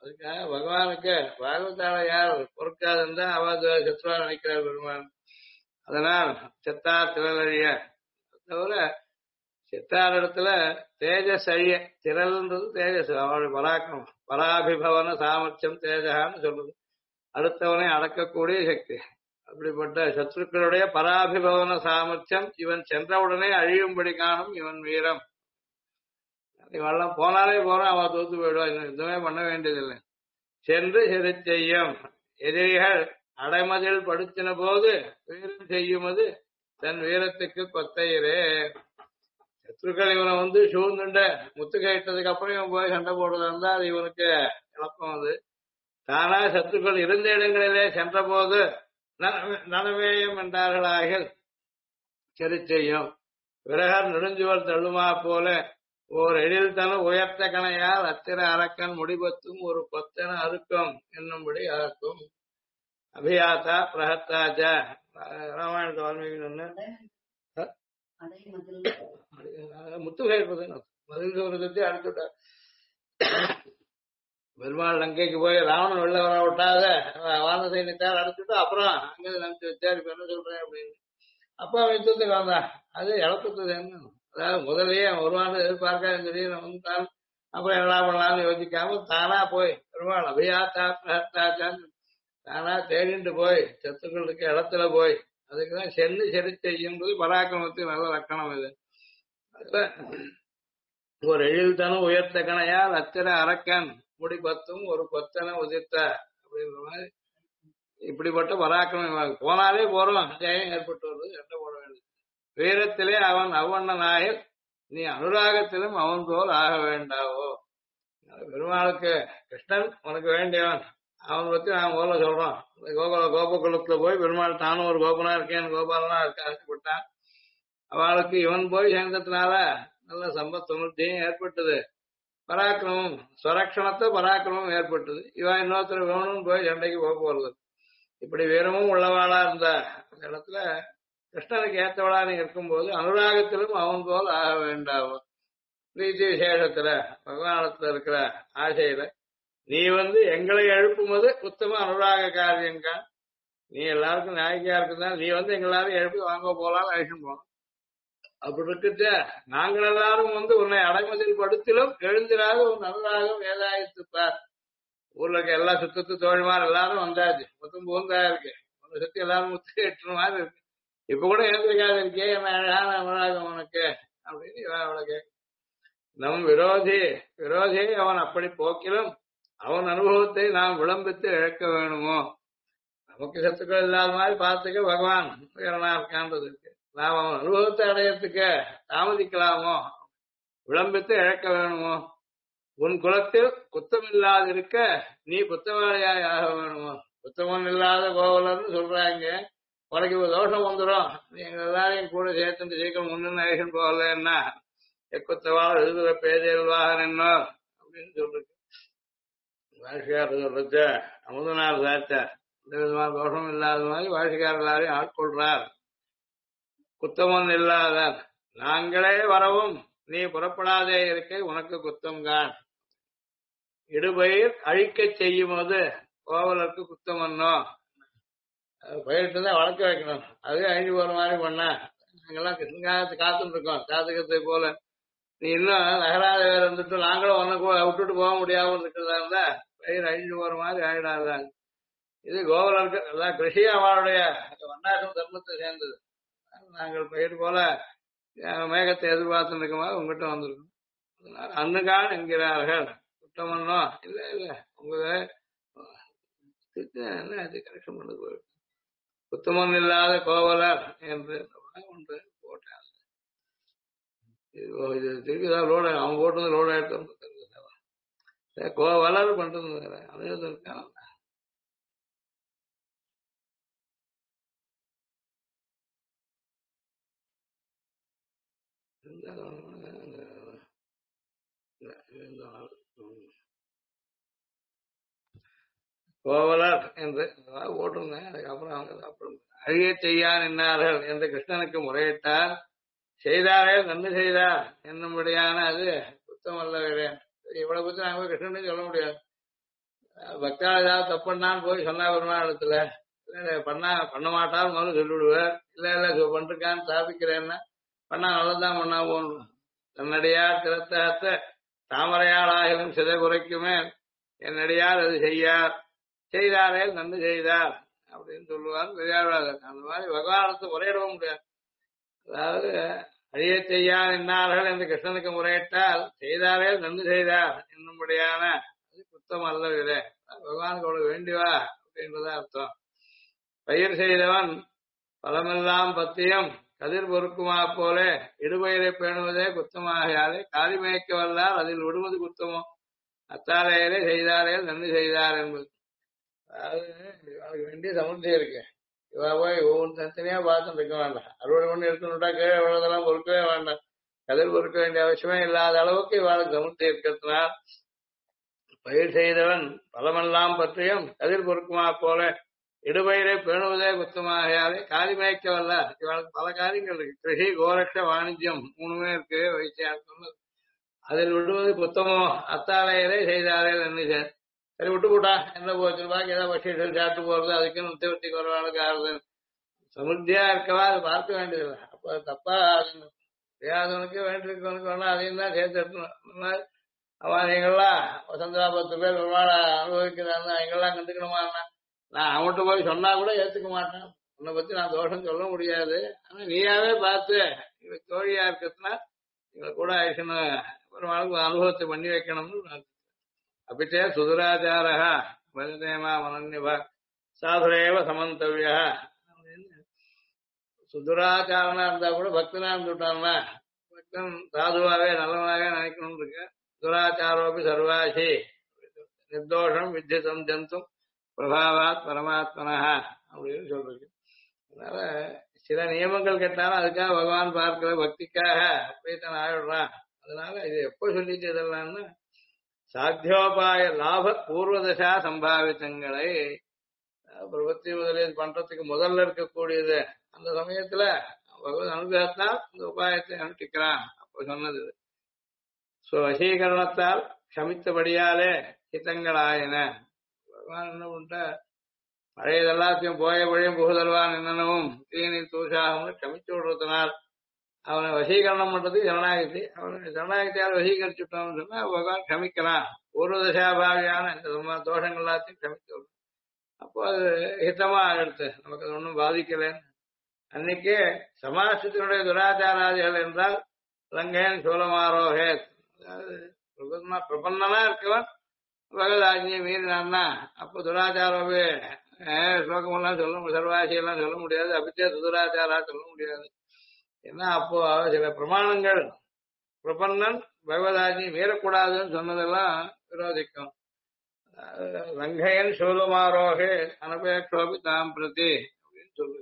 அதுக்காக பகவானுக்கு பாகவதால யார் பொறுக்காதுன்னு அவ சத்ருவா நினைக்கிறார் பெருமான். அதனால் செத்தார் திரளழிய தவிர சித்தார் இடத்துல தேஜஸ் அழிய, திரள்ன்றது தேஜஸ், அவருடைய பராக்கிரமம், பராபிபவன சாமர்த்தியம் தேஜகான்னு சொல்றது, அடுத்தவனை அடக்கக்கூடிய சக்தி. அப்படிப்பட்ட சத்ருக்களுடைய பராபிபவன சாமர்த்தியம் இவன் சென்றவுடனே அழியும்படி காணும் இவன் வீரம். இவெல்லாம் போனாலே போறான், அவ தோத்து போயிடுவா, எதுவுமே பண்ண வேண்டியதில்லை. சென்று செரு செய்யும் எதிரிகள் அடைமதில் படுத்தின போது வீரம் செய்யுமது தன் வீரத்துக்கு கொத்தையரே. சத்ருக்கள் இவனை சூழ்ந்துண்ட முத்து கைட்டதுக்கு அப்புறம் இவன் போய் சண்டை போடுறதா இருந்தா அது இவனுக்கு இழப்பம். அது தானா சத்ருக்கள் இருந்த இடங்களிலே சென்ற போது நனவேயம் என்றார்களாக செரு செய்யும். விரகர் நெடுஞ்சுவர் தள்ளுமா போல ஓர் எழில் தன உயர்த்த கணையால் அத்திர அரக்கன் முடிபத்தும் ஒரு கொத்தன அறுக்கும் என்னும்படி அறுக்கும். அபியாத்தா பிரஹத்தாச்ச ராமாயணத்தை வால்மீகி ஒண்ணு முத்து கேட்பது மதில் சூரத்தை அடிச்சுட்டார். பெருமாள் லங்கைக்கு போய் ராவணன் வெளில வர விட்டாத வான சைன்யத்தார் அடைச்சுட்டு அப்புறம் அங்கே நினைச்சு வச்சார். இப்ப என்ன சொல்றேன் அப்படின்னு அப்பா யுத்தத்துக்கு வந்தான். அது இழப்புத்தது என்ன, அதாவது முதலையே வருவான்னு எதிர்பார்க்காது, திடீர்னு வந்துட்டான். அப்புறம் என்ன பண்ணலாம்னு யோசிக்காம தானா போய் பெருமாள் அபியாத்தா பிரஹத்தாச்சான்னு தானா தேடிட்டு போய் சத்துக்களுக்கு இடத்துல போய் அதுக்குதான் சென்னு செரு செய்யும்போது பராக்கிரமத்துக்கு நல்ல லக்கணம் இது. அதுல ஒரு எழில் தனும் உயர்த்த கணையால் அத்திர அரக்கன் முடி பத்தும் ஒரு கொத்தனை உதிர்த்த அப்படின்ற மாதிரி இப்படிப்பட்ட பராக்கிரமம் போனாலே போறோம், ஜெயம் ஏற்பட்டு வருவது, சண்டை போட வேண்டியது. வீரத்திலே அவன் அவ்வண்ணனாயில் நீ அனுராகத்திலும் அவன் போல் ஆக வேண்டாவோ. பெருமாளுக்கு கிருஷ்ணன் உனக்கு வேண்டியவன், அவன் பத்தி நான் முதல்ல சொல்றோம். கோபகுலத்துல போய் பெருமாள் தானும் ஒரு கோபனா இருக்கேன், கோபாலனா இருக்க ஆசைப்பட்டான். அவளுக்கு இவன் போய் சேர்ந்ததுனால நல்ல சம்பத் சமுத்தியும் ஏற்பட்டது, பராக்கிரமம் சுரக்ஷணத்தை பராக்கிரமம் ஏற்பட்டது. இவன் இன்னொருத்தர் வேணும்னு போய் சண்டைக்கு போக போறது. இப்படி வீரமும் உள்ளவாளா இருந்த அந்த இடத்துல கிருஷ்ணனுக்கு ஏற்றவளா நீ இருக்கும்போது அனுராகத்திலும் அவன் போல் ஆக வேண்டாம். பிரீத்தி விசேஷத்துல பகவானத்துல இருக்கிற ஆசையில நீ எங்களை எழுப்பும்போது உத்தம அனுராக காரியங்க. நீ எல்லாருக்கும் நாயகியா இருக்குதான், நீ எங்களாரும் எழுப்பி வாங்க போலாம் அழைச்சுன்னு போனோம். அப்படி இருக்கிட்ட நாங்கள் எல்லாரும் உன்னை அடைமதில் படுத்திலும் எழுந்திராக உன் அனுராக வேதாயத்துப்பார். ஊர்ல இருக்க எல்லா சுத்தத்து தோழிமார் எல்லாரும் வந்தாச்சு, மொத்தம் பூந்தா இருக்கு, உன்னை சுத்தி எல்லாரும் முத்து எட்டு மாதிரி இருக்கு. இப்ப கூட எழுந்திருக்காது இருக்கே, என்ன அழகான அனுராகம் உனக்கு அப்படின்னு இவன் அவளை கேட்க. நம் விரோதியை அவன் அப்படி போக்கிலும் அவன் அனுபவத்தை நாம் விளம்பித்து இழக்க வேணுமோ. நமக்கு சத்துக்கள் இல்லாத மாதிரி பார்த்துக்க பகவான் உயரனா இருக்கான்றது இருக்கு. நாம் அவன் அனுபவத்தை அடையறதுக்கு தாமதிக்கலாமோ, விளம்பித்து இழக்க வேணுமோ. உன் குலத்தில் குத்தம் இல்லாதிருக்க நீ குத்தவாளியாய் ஆக வேணுமோ. குத்தமன் இல்லாத கோவலர்னு சொல்றாங்க, உனக்கு இப்ப தோஷம் வந்துடும், நீ எங்க எல்லாரையும் கூட சேர்த்து சீக்கிரம் முன்னு அழைச்சுன்னு போகலன்னா எக்குத்தவாள் எழுதுற பேஜல்வாகன் என்ன அப்படின்னு சொல்றது. வாழ்க்கையாளர் சொல்றது அமுதனார் சாச்சார் எந்த விதமான தோஷம் இல்லாத மாதிரி வாழ்க்கையாளர் எல்லாரையும் ஆட்கொள்றார். குத்தமன் இல்லாதார் நாங்களே வரவும் நீ புறப்படாதே இருக்க உனக்கு குத்தம்கான். இடுபயிர் அழிக்க செய்யும் போது கோவலருக்கு குத்தமன்னோ. பயிர்ட்டு தான் வளர்க்க வைக்கணும், அதுவே அழிஞ்சு போற மாதிரி பண்ண நாங்கெல்லாம் கிருஷ்ணகாலத்து காத்துட்டு இருக்கோம் சாதகத்தை போல. நீ இன்னும் நகராத வேற இருந்துட்டு நாங்களும் உனக்கு விட்டுட்டு போக முடியாம இருக்கிறதா இருந்தா பயிர் அழிஞ்சு போற மாதிரி ஆயிடாதான். இது கோவலருக்கு எல்லாம் கிருஷி அவளுடைய வண்டாசம் தர்மத்தை சேர்ந்தது. நாங்கள் பயிர் போல மேகத்தை எதிர்பார்த்து இருக்கும்போது உங்ககிட்ட வந்திருக்கோம். அதனால அன்னுகான் என்கிறார்கள். குற்றமன்னோ இல்ல இல்ல உங்க என்ன அது கரெக்ஷன் பண்ணது குத்தமன் இல்லாத கோவலர் என்று ஒன்று போட்டாங்க. இது திருப்பிதான் லோட அவன் போட்டு லோட எடுத்து கோவலர் பண்றது அதே இருக்கான். கோவலர் என்று போட்டிருந்தேன். அதுக்கப்புறம் அவங்க அழிய செய்யான் என்னார்கள் என்று கிருஷ்ணனுக்கு முறையிட்டார். செய்தாரே நன்மை செய்தார் என்னும்படியான அது குத்தம் அல்ல. இவ்வளவு பத்தி நாங்க கிருஷ்ணனுக்கு சொல்ல முடியாது. பக்தாள் ஏதாவது தப்புன்னான்னு போய் சொன்னா பெருமாளத்துல பண்ண மாட்டான்னு முதல்ல சொல்லிவிடுவார். இல்ல பண்ணிருக்கான்னு ஸ்தாபிக்கிறேன்னா பண்ணா நல்லதான் பண்ணா போகணும். தன்னடியார் திறத்த தாமரையால் ஆகிலும் சிதை குறைக்குமே என்னடியார் அது செய்யார் செய்தாரே நன்கு செய்தார் அப்படின்னு சொல்லுவார் பெரியார். அந்த மாதிரி பகவானத்தை முறையிடவும் முடியாது. அதாவது அழிய செய்யா என்னார்கள் என்று கிருஷ்ணனுக்கு முறையிட்டால் செய்தாரே நன்கு செய்தார் என்னும்படியான குத்தம் அல்லவில்லை. பகவானுக்கு அவ்வளவு வேண்டிவா அப்படின்றத அர்த்தம். பயிர் செய்தவன் பலமெல்லாம் பத்தியம் கதிர் பொறுக்குமா போல இடுபயிரை பேணுவதே குத்தமாகையாலே காலி மயக்க வல்லால் அதில் விடுவது குத்தமோ அத்தாரையிலே செய்தாரே நன்றி செய்தார் என்பது. அதாவது அவனுக்கு வேண்டிய சமர்த்தி இருக்கு. இவா போய் ஒவ்வொன்று தனித்தனியா பார்த்துட்டு இருக்க வேண்டாம். அறுவடை பண்ணி எடுத்துட்டா கீழே விழுதெல்லாம் பொறுக்கவே வேண்டாம். கதிர் பொறுக்க வேண்டிய அவசியமே இல்லாத அளவுக்கு இவாளுக்கு சமர்த்தி இருக்கிறதுனால் பயிர் செய்தவன் பலமெல்லாம் பற்றியும் கதிர் பொறுக்குமா போல இடுபயிரை பேணுவதே குத்தமாகையாலே காலி மயக்க வல்ல. இவளுக்கு பல காரியங்கள் இருக்கு. கிருஷி கோரக்ஷ வாணிஜ்யம் மூணுமே இருக்கு. வைத்தியார் சொன்னது அதில் விடுவது குத்தமோ அத்தாலையிலே செய்தாரே நன்றி சார். சரி விட்டு போட்டா என்ன போச்சு பாக்கி ஏதாவது பட்சிகள் சாப்பிட்டு போறது அதுக்கு நிறுத்தி குறைவாளுக்கு ஆறுது சமுத்தியா இருக்கவா அதை பார்க்க வேண்டியதில்லை. அப்ப அது தப்பா ஆகணும். தெரியாதவனுக்கு வேண்டியிருக்கவனுக்கு வேணா அதையும் தான் சேர்த்து எடுத்துணும். அவன் நீங்கள்லாம் வசந்தா 10 பேர் பெருமாளை அனுபவிக்கிறான்னு எங்கெல்லாம் கண்டுக்கணுமா? நான் அவன்கிட்ட போய் சொன்னா கூட ஏத்துக்க மாட்டேன். உன்னை பத்தி நான் தோஷம் சொல்ல முடியாது. ஆனா நீயாவே பார்த்து இவன் தோழியா இருக்கிறதுனா இவ கூட ஆயிடுச்சுன்னு பெருமாளுக்கு அனுபவத்தை பண்ணி வைக்கணும்னு அப்பிச்சே சுதுராச்சாரா பஜதேமா மனன்யபா சாதுரேவ சமந்தவியா. சுதுராச்சாரனா இருந்தா கூட பக்தனா இருந்துட்டான்னா பக்தன் சாதுவாவே நல்லவனாவே நினைக்கணும்னு இருக்கு. துராச்சாரோபி சர்வாசி நிர்தோஷம் வித்தியதம் ஜந்தும் பிரபாவாத் பரமாத்மனா அப்படின்னு சொல்றது. அதனால சில நியமங்கள் கேட்டாலும் அதுக்காக பகவான் பார்க்கிற பக்திக்காக பிரீத்தன் ஆயிடுறான். அதனால இது எப்போ சொல்லிட்டு இதெல்லாம்னா சாத்தியோபாய லாப பூர்வதசா சம்பாவித்தங்களை பிரபத்தி முதலியது பண்றதுக்கு முதல்ல இருக்கக்கூடியது. அந்த சமயத்துல பகவத் அனுகிரகத்தால் இந்த உபாயத்தை அனுஷ்டிக்கிறான். அப்ப சொன்னது வசீகரணத்தால் க்ஷமித்தபடியாலே ஹிதங்களாயின. பகவான் என்ன பண்ணிட்ட பழையது எல்லாத்தையும் போய வழியும் புகுதல்வான் என்னனவும் தீனில் தூஷாகவும் க்ஷமிச்சு விடுறதுனால் அவனை வசீகரணம் பண்றதுக்கு ஜனநாயகத்தை அவனை ஜனநாயகத்தையால் வசீகரிச்சுட்டோம்னு சொன்னா பகவான் க்ஷமிக்கலாம். பூர்வதசாபாவியான இந்த தோஷங்கள் எல்லாத்தையும் க்ஷமிச்சு விடும். அப்போ அது ஹிதமா எடுத்து நமக்கு அது ஒன்றும் பாதிக்கலன்னு. அன்னைக்கே சமாசத்தினுடைய துராச்சாராதிகள் என்றால் லங்கேன் சோழமாரோகே. அதாவது பிரபன்னனா இருக்கவன் பகவதாஜியை மீறினான்னா அப்போ துராச்சாரவே ஸ்லோகம் எல்லாம் சொல்ல முடியாது, சர்வாசி எல்லாம் சொல்ல முடியாது, அபிச்சே துராச்சாரா சொல்ல முடியாது. ஏன்னா அப்போ சில பிரமாணங்கள் பிரபன்னன் பகவதாஜி மீறக்கூடாதுன்னு சொன்னதெல்லாம் விரோதிக்கும். லங்கையன் சூலமாரோகே அனபேட்சோபி தாம் பிரதி அப்படின்னு சொல்லு.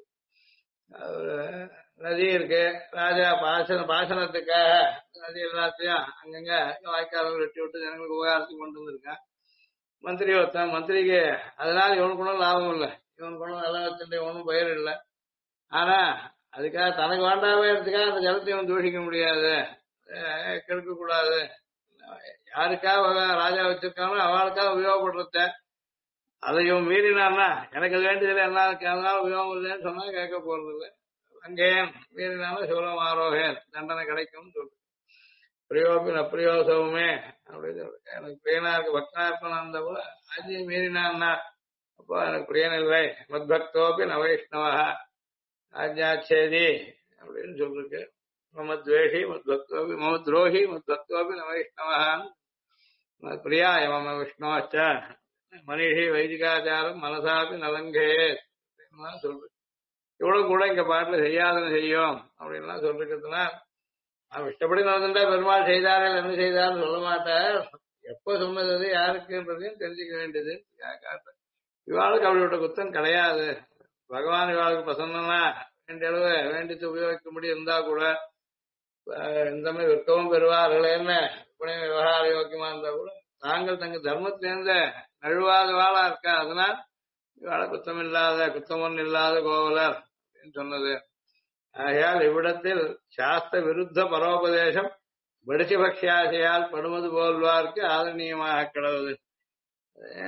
நதி இருக்கு, ராஜா பாசனத்துக்காக நதி எல்லாத்தையும் அங்கங்க வாய்க்கால் வெட்டி விட்டு ஜனங்களுக்கு உபகாரத்துக்கு கொண்டு வந்திருக்கான். மந்திரி ஒருத்தன், மந்திரிக்கு அதனால இவனுக்கு ஒன்றும் லாபம் இல்லை, இவனுக்கு ஒன்றும் நல்ல வச்சுட்டு ஒன்றும் பயிர் இல்லை. ஆனா அதுக்காக தனக்கு வேண்டாமே இடத்துக்காக அந்த ஜலத்தை இவன் தூஷிக்க முடியாது, கெடுக்க கூடாது. யாருக்காக ராஜா வச்சிருக்கானோ அவளுக்காக உபயோகப்படுறத அதையும் மீறினான்னா எனக்கு அது வேண்டியதில்லை அதனால உபயோகம் இல்லைன்னு சொன்னா கேட்க போறது இல்லை. அங்கேயும் மீறினாலும் சிவலம் ஆரோகேன் தண்டனை கிடைக்கும் சொல்லு. பிரியோபின் அப்பிரியோசவமே அப்படின்னு எனக்கு பிரியனா இருக்கு பக்தனா இருப்பேன் அந்த போல ஆஜியை மீறினான்னா அப்போ எனக்கு பிரியன் இல்லை. மத்பக்தோபி நவைஷ்ணவா ஆஜ்ஞாச்சேதி அப்படின்னு சொல்லிருக்கு. மம துவேஷி மத்பக்தோபி மம துரோகி மத்பக்தோபி நவைஷ்ணவான்னு பிரியாய மம விஷ்ணுவாச்ச மனிஷி வைதிகாச்சாரம் மனசாபி நலங்கே அப்படின்லாம் சொல்றது. இவ்வளவு கூட இங்க பாட்டுல செய்யாதுன்னு செய்யும் அப்படின்லாம் சொல்லிருக்கிறதுனா அவன் இஷ்டப்படி நடந்துட்டா பெருமாள் செய்தாரே என்ன செய்தாருன்னு சொல்ல மாட்டார். எப்ப சொன்னது யாருக்குன்றதையும் தெரிஞ்சுக்க வேண்டியது காட்ட. இவாளுக்கு அவளோட குத்தம் கிடையாது. பகவான் இவாளுக்கு பிரசன்னா வேண்டிய அளவு வேண்டித்து உபயோகிக்க முடியும் இருந்தா கூட இந்த மாதிரி விற்கவும் பெறுவார்களேன்னு புனித விவகார யோக்கியமா இருந்தா கூட தாங்கள் தங்க தர்மத்திலேருந்து நழுவாதவாளா இருக்கா. அதனால் இவாள குத்தம் இல்லாத குத்தமொன் இல்லாத கோவலர் அப்படின்னு சொன்னது. ஆகையால் இவ்விடத்தில் சாஸ்திர விருத்த பரோபதேசம் படிச்சு பக்ஷாசையால் படுவது போல்வார்க்கு ஆதரணியமாக கிடவது.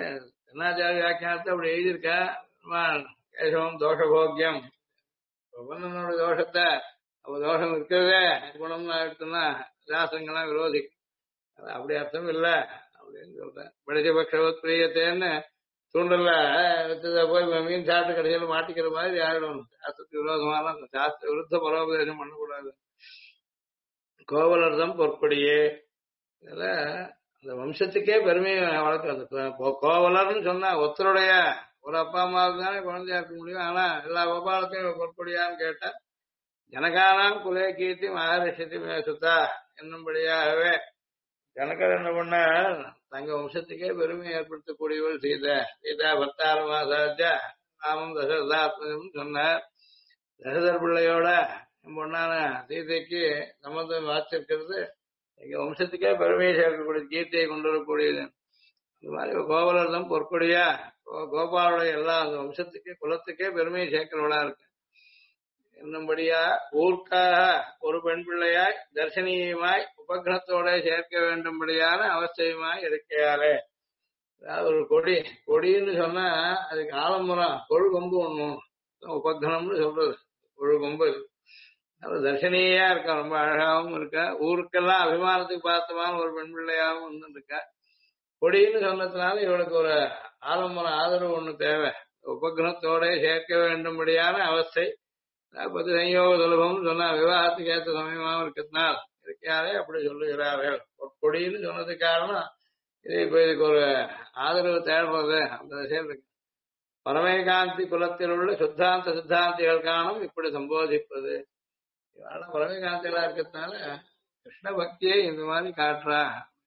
கண்ணாச்சாரிய வியாக்கியானத்தை அப்படி எழுதியிருக்கா. கேசவம் தோஷபோக்கியம், பிரபந்தனோட தோஷத்தை அப்ப தோஷம் இருக்கிறதே குணம்னு ஆயிடுச்சுன்னா சாஸ்திரங்கள்லாம் விரோதி. அப்படி அர்த்தம் இல்ல அப்படின்னு சொல்றேன். படிச்சபக்ஷவத் பிரியத்தேன்னு தூண்டல்ல வச்சதை போய் மீன் சாப்பிட்டு கடைசியில் மாட்டிக்கிற மாதிரி ஆயிடும். சாஸ்திரத்துக்கு விரோதமாலாம் சாஸ்திர விருத்த பரோபதேசம் பண்ணக்கூடாது. கோவலர்தம் பொற்படியே, இதுல அந்த வம்சத்துக்கே பெருமையை வளர்க்கறது. கோவலர்னு சொன்னா ஒருத்தருடைய ஒரு அப்பா அம்மாவுக்கு தானே குழந்தையா இருக்க முடியும். ஆனா எல்லா கோபாலத்தையும் பொற்படியான்னு கேட்டா ஜனகானாம் குலே கீர்த்தி மகாரிஷி மேசுதா என்னும்படியாகவே ஜனகர் என்ன பண்ண தங்க வம்சத்துக்கே பெருமை ஏற்படுத்தக்கூடியவள் சீதா. சீதா பத்தாரமா சாஜா ராமம் தசரதாத்மஜம் சொன்னார். தசரதர் பிள்ளையோட என் பொண்ணான சீதைக்கு சம்பந்தம் வாச்சிருக்கிறது எங்க வம்சத்துக்கே பெருமையை சேர்க்கக்கூடிய கீர்த்தியை கொண்டு வரக்கூடியது. இந்த மாதிரி கோபாலர் தான் பொற்கொடியா கோபாலுடைய எல்லா அந்த வம்சத்துக்கே குலத்துக்கே பெருமையை சேர்க்கிறவளா இருக்கு என்னும்படியா ஊர்க்காக ஒரு பெண் பிள்ளையாய் தர்சனீயமாய் உபகிரகத்தோட சேர்க்க வேண்டும்படியான அவசியமாய் இருக்கையாலே. அதாவது ஒரு கொடி கொடின்னு சொன்னா அதுக்கு ஆலம்பரம் கொழு கொம்பு ஒண்ணும் உபகிரகம்னு சொல்றது. கொழு கொம்பு அது தர்சனீயா இருக்கா, ரொம்ப அழகாவும் இருக்கா, ஊருக்கெல்லாம் அபிமானத்துக்கு பார்த்தமான ஒரு பெண் பிள்ளையாகவும் வந்து இருக்கா. கொடின்னு சொன்னதுனால இவளுக்கு ஒரு ஆலம்பரம் ஆதரவு ஒண்ணு தேவை. உபகிரகத்தோட சேர்க்க வேண்டும்படியான அவஸ்தை பத்து சயோக சுலபம்னு சொன்னா விவாகத்துக்கு ஏற்ற சமயமாகவும் இருக்கிறதுனால் இருக்காரே அப்படி சொல்லுகிறார்கள். கொடின்னு சொன்னது காரணம் இது. இப்ப இதுக்கு ஒரு ஆதரவு தேடுறது அந்த விஷயம் இருக்கு. பரமேகாந்தி குலத்தில் உள்ள சுத்தாந்த சித்தாந்திகள் காணும் இப்படி சம்போதிப்பது. இவெல்லாம் பரமேகாந்திகளா இருக்கிறதுனால கிருஷ்ண பக்தியை இந்த மாதிரி காட்டுறா.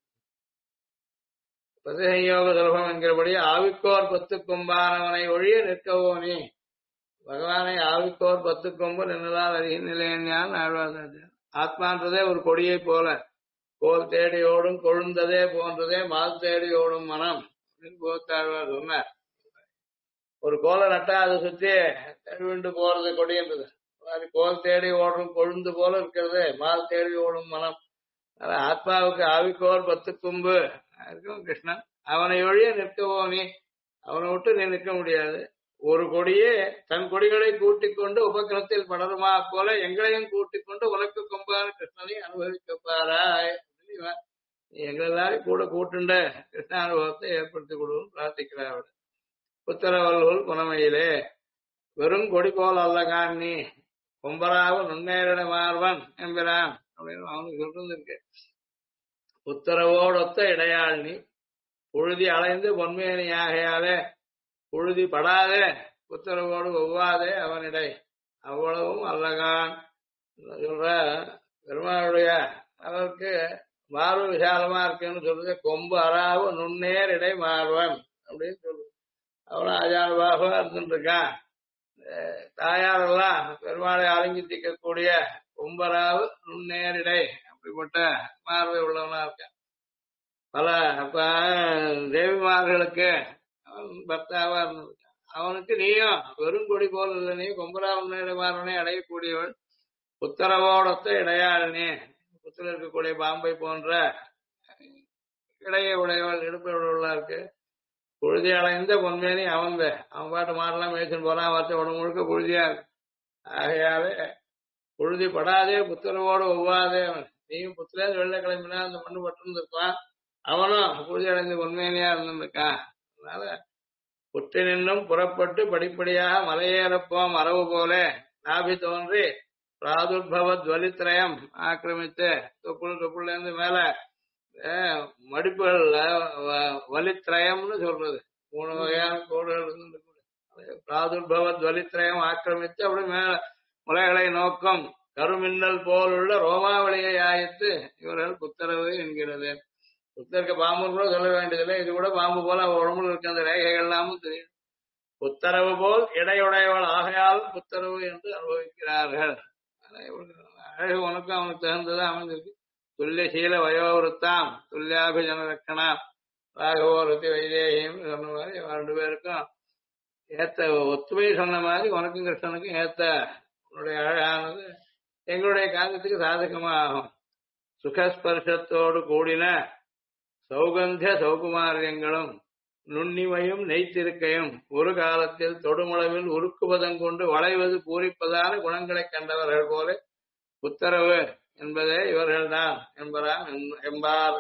பிரதிசயோக சுலபம் என்கிறபடி ஆவிக்கோர் பத்து கொம்பானவனை ஒழிய நிற்கவோ நீ. பகவானை ஆவிக்கோர் பத்து கொம்பு நின்றுதான் அறிகின் நிலையான் ஆழ்வார். ஆத்மான்றதே ஒரு கொடியை போல கோல் தேடி ஓடும் கொழுந்ததே போன்றதே மால் தேடி ஓடும் மனம் அப்படின்னு போத்தாழ்வார் சொன்னார். ஒரு கோலை நட்டா அதை சுத்தி தெருவிண்டு போறது கொடின்றது. கோல் தேடி ஓடும் கொழுந்து போல இருக்கிறது மால் தேடி ஓடும் மனம். ஆத்மாவுக்கு ஆவிக்கோர் பத்து கொம்பு இருக்கும் கிருஷ்ணன். அவனை ஒழிய நிற்கவோ நீ, அவனை விட்டு நீ நிற்க முடியாது. ஒரு கொடியே தன் கொடிகளை கூட்டிக் கொண்டு உபகிரகத்தில் படருமா போல எங்களையும் கூட்டிக் கொண்டு உனக்கு கொம்பான கிருஷ்ணனை அனுபவிக்கப்பாராய். நீ எங்களெல்லாரும் கூட கூட்டுண்ட கிருஷ்ண அனுபவத்தை ஏற்படுத்தி கொடுன்னு பிரார்த்திக்கிறார். புத்தரவல்லுள் புனமையிலே வெறும் கொடி போல் அல்லகான் நீ கொம்பராக நுண்ணேரிட மார்வன் என்கிறான் அப்படின்னு அவனுக்கு சொல்லிருக்கு. புத்தரவோடொத்த இடையாள் நீ புழுதி அலைந்து பொன்மேனி ஆகையாலே புழுதி படாதே புத்தரவோடு ஒவ்வாதே அவனிடை அவ்வளவும் அல்லகான் சொல்ற. பெருமாளுடைய அவருக்கு மார்பு விசாலமா இருக்குன்னு சொல்றது. கொம்பு அறாவு நுண்ணேர் இடை மார்வன் அப்படின்னு சொல்லுது. அவனும் அஜானுபாக இருந்துட்டு இருக்கான். தாயாரெல்லாம் பெருமாளை அலங்கித்திக்கக்கூடிய கொம்பராவு நுண்ணேரிடை அப்படிப்பட்ட மார்பை உள்ளவனா இருக்கான். பல தேவிமார்களுக்கு பர்த்தாவா இருந்திருக்கான். அவனுக்கு நீயும் வெறும் கொடி போல இல்லை, நீ கொம்பராவனை அடையக்கூடியவள். புத்தரவோடத்த இடையாளனே புத்தர் இருக்கக்கூடிய பாம்பை போன்ற இடையை உடையவள் இடுப்புள்ளா இருக்கு. புழுதி அடைந்த பொன்மேனி அவன் பாட்டு மாடெல்லாம் மேய்ச்சின்னு போறான். வார்த்தை உடம்பு முழுக்க புழுதியா இருக்கு. ஆகையாவே புழுதி படாதே புத்தரவோடு ஒவ்வாதே. அவன் நீயும் புத்திரேந்து வெள்ளை கிளம்பினா அந்த மண்ணு பட்டு இருந்திருக்கான். அவனும் புழுதி அடைந்த பொன்மேனியா இருந்திருக்கான். அதனால புற்றி நின்றும் புறப்பட்டு படிப்படியாக மலையேறப்போம் அரவு போல நாபி தோன்றி பிராதுர்பவ துவலித்திரயம் ஆக்கிரமித்து தொப்புள் இருந்து மேல மடிப்புகள் வலித்திரயம்னு சொல்றது. 3 வகையான கோடுகள் இருந்து பிராதுர்பவ துவலித்திரயம் ஆக்கிரமித்து அப்படி மேல முலைகளை நோக்கம் கருமின்னல் போல் உள்ள ரோமாவளியை ஆயித்து இவர்கள் புத்தரவு என்கிறது. புத்தருக்கு பாம்பு கூட சொல்ல வேண்டியதில்லை. இது கூட பாம்பு போல உடம்புல இருக்க அந்த ரேகைகள் எல்லாமும் தெரியும். புத்தரவு போல் இடையுடையவள் ஆகையால் புத்தரவு என்று அனுபவிக்கிறார்கள். அழகு உனக்கும் அவனுக்கு தகுந்ததான் அமைந்திருக்கு. துல்லிய சீல வயோவிருத்தாம் துல்லியாபிஜன ரக்கணாம் ராகவோ ருத்தி வைதேகியம் சொன்ன மாதிரி 2 பேருக்கும் ஏத்த ஒத்துமை சொன்ன மாதிரி உனக்கும் கிருஷ்ணனுக்கும் ஏத்த உன்னுடைய அழகானது எங்களுடைய காரியத்துக்கு சாதகமா ஆகும். சுகஸ்பர்ஷத்தோடு கூடின சௌகந்திய சௌகுமாரியங்களும் நுண்ணிமையும் நெய்த்திருக்கையும் ஒரு காலத்தில் தொடுமுளவில் உருக்குவதம் கொண்டு வளைவது பூரிப்பதான குணங்களை கண்டவர்கள் போல உத்தரவு என்பதே இவர்கள்தான் என்பதாம் எம்பார்.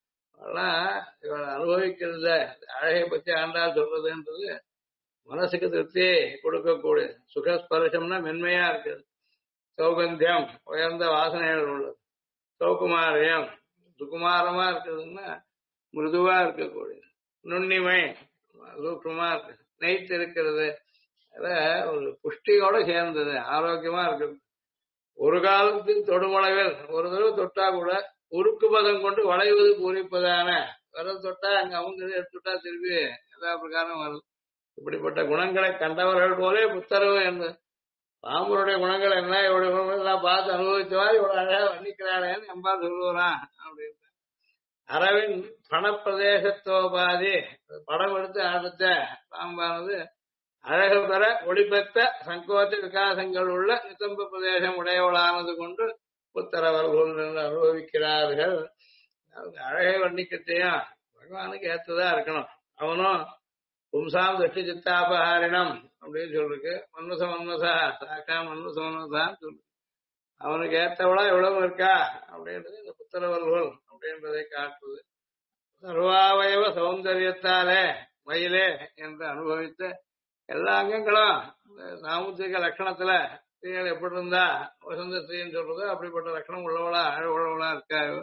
இவள் அனுபவிக்கிறத அழகை பற்றி ஆண்டாள் சொல்றதுன்றது மனசுக்கு திருப்தி கொடுக்கக்கூடிய சுகஸ்பர்சம்னா மென்மையா இருக்குது. சௌகந்தியம் உயர்ந்த வாசனைகள் உள்ளது. சௌகுமாரியம் சுகுமாரமா இருக்குதுன்னா மிருதுவா இருக்கக்கூடியது. நுண்ணிமை சூக்ஷமா இருக்கு. நெய்த்து இருக்கிறது ஒரு புஷ்டியோட சேர்ந்தது, ஆரோக்கியமா இருக்குது. ஒரு காலத்தில் தொடுமளவில் ஒரு தடவை தொட்டா கூட உருக்கு பதம் கொண்டு வளைவது பூரிப்பதான விரல் தொட்டா அங்க அவங்க எடுத்துட்டா திருப்பி எல்லா பிரகாரம் வருது. இப்படிப்பட்ட குணங்களை கண்டவர்கள் போலே புத்தரவு என்று ராமனுடைய குணங்கள் என்ன, இவருடைய குணங்கள் எல்லாம் பார்த்து அனுபவித்தவா இவ்வளவு அழகா வர்ணிக்கிறாளேன்னு எம்பா சொல்லுவான் அப்படின்னு. அரவின் பணப்பிரதேசத்தோபாதி படம் எடுத்து ஆடுத்த பாம்பானது அழகு பெற ஒளிபெற்ற சங்கோச்ச விகாசங்கள் உள்ள நிசம்ப பிரதேசம் உடையவளானது கொண்டு புத்தரவர்கள் என்று அனுபவிக்கிறார்கள். அழகை வர்ணிக்கத்தையும் பகவானுக்கு ஏற்றதா இருக்கணும். அவனும் பும்சாம் திருஷ்டி சித்தாபஹாரினம் அப்படின்னு சொல்லிருக்கு. மன்மச மன்மசா சாக்கா மன்மச மன்மசான்னு சொல்லு. அவனுக்கு ஏற்றவளா எவ்வளவு இருக்கா அப்படின்றது இந்த புத்தரவர்கள் அப்படின்றதை காட்டுவது. சர்வாவயவ சௌந்தரியத்தாலே மயிலே என்று அனுபவித்த எல்லா அங்கங்களும் சாமுத்திரிக லட்சணத்துல ஸ்திரீகள் எப்படி இருந்தா வசந்த ஸ்திரீன்னு சொல்றது அப்படிப்பட்ட லட்சணம் உள்ளவளா அழகுள்ளவளா இருக்காரு.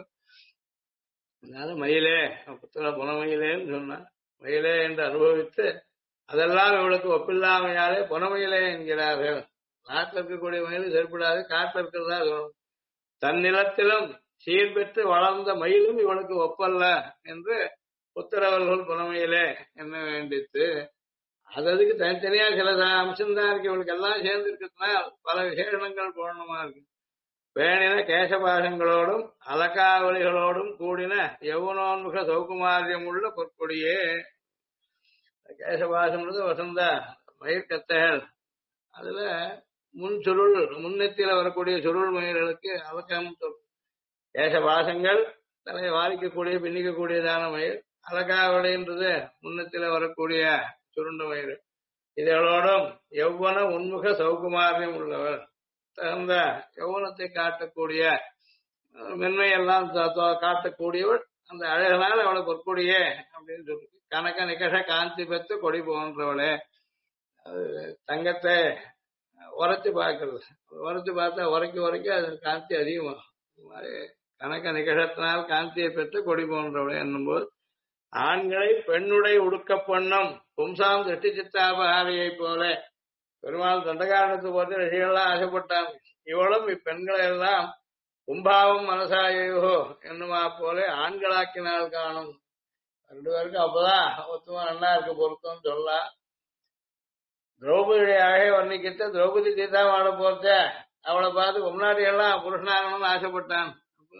அதனால மயிலே புத்திர புனமயிலேன்னு சொன்னா மயிலே என்று அனுபவித்து அதெல்லாம் இவளுக்கு ஒப்பில்லாமையாலே புனமயிலே என்கிறார்கள். நாட்டில் இருக்கக்கூடிய மயில் செயல்படாது, காட்டில் இருக்கிறதா சொல்லணும். தன்னிலத்திலும் சீர்பெற்று வளர்ந்த மயிலும் இவளுக்கு ஒப்பல்ல என்று புத்திரவர்கள் புனமையிலே என்ன வேண்டித்து அதுக்கு தனித்தனியா சில அம்சம்தான் இருக்கு. இவளுக்கு எல்லாம் சேர்ந்து இருக்கிறதுனா பல விசேஷங்கள் போடணுமா இருக்கு. பேணின கேசபாசங்களோடும் அலக்காவலிகளோடும் கூடின யவுனோன்முக சௌகுமாரியம் உள்ள பொற்கொடியே. கேசபாசம்ன்றது வசந்த மயிர்கத்தைகள். அதுல முன் சுருள் முன்னெத்தியில வரக்கூடிய சுருள் மயிர்களுக்கு அலக்கம் சொல்லும். கேசபாசங்கள் தலையை வாரிக்கக்கூடிய பின்னிக்கக்கூடியதான மயிர். அலக்காவலின்றது முன்னத்தில வரக்கூடிய சுருண்ட மயிர். இதோடும் யௌவன உன்முக சௌகுமாரியம் உள்ளவர் தகுந்த யௌவனத்தை காட்டக்கூடிய மென்மையெல்லாம் காட்டக்கூடியவள். அந்த அழகனால அவளை பொற்கொடியே அப்படின்னு சொல்லி கனக நிகழ காந்தி பெற்று கொடி போன்றவளே. அது தங்கத்தை உரைச்சு பார்க்கறது, உரைச்சு பார்த்தா உரைக்க அது காந்தி அதிகமாகும். கனக நிகழத்தினால் காந்தியை பெற்று கொடி போன்றவளே என்னும்போது ஆண்களை பெண்ணுடை உடுக்க பொண்ணும் பும்சாம் திருஷ்டி சித்தாபகாரியை போல பெருமாள் தண்டகாரணத்து போட்டு ரிஷிகள்லாம் ஆசைப்பட்டாங்க. இவளும் இப்பெண்களை எல்லாம் கும்பாவம் மனசாயோ என்னுமா போல ஆண்களாக்கினால் காணும். ரெண்டு பேருக்கும் அப்பதான் ஒத்துமா நல்லா இருக்க பொருத்தம் சொல்லலாம். திரௌபதியுடைய அழகை வர்ணிக்கிட்டு திரௌபதி சீதா வாழ போச்ச அவளை பார்த்து முன்னாடி எல்லாம் புருஷனாகணும்னு ஆசைப்பட்டான்.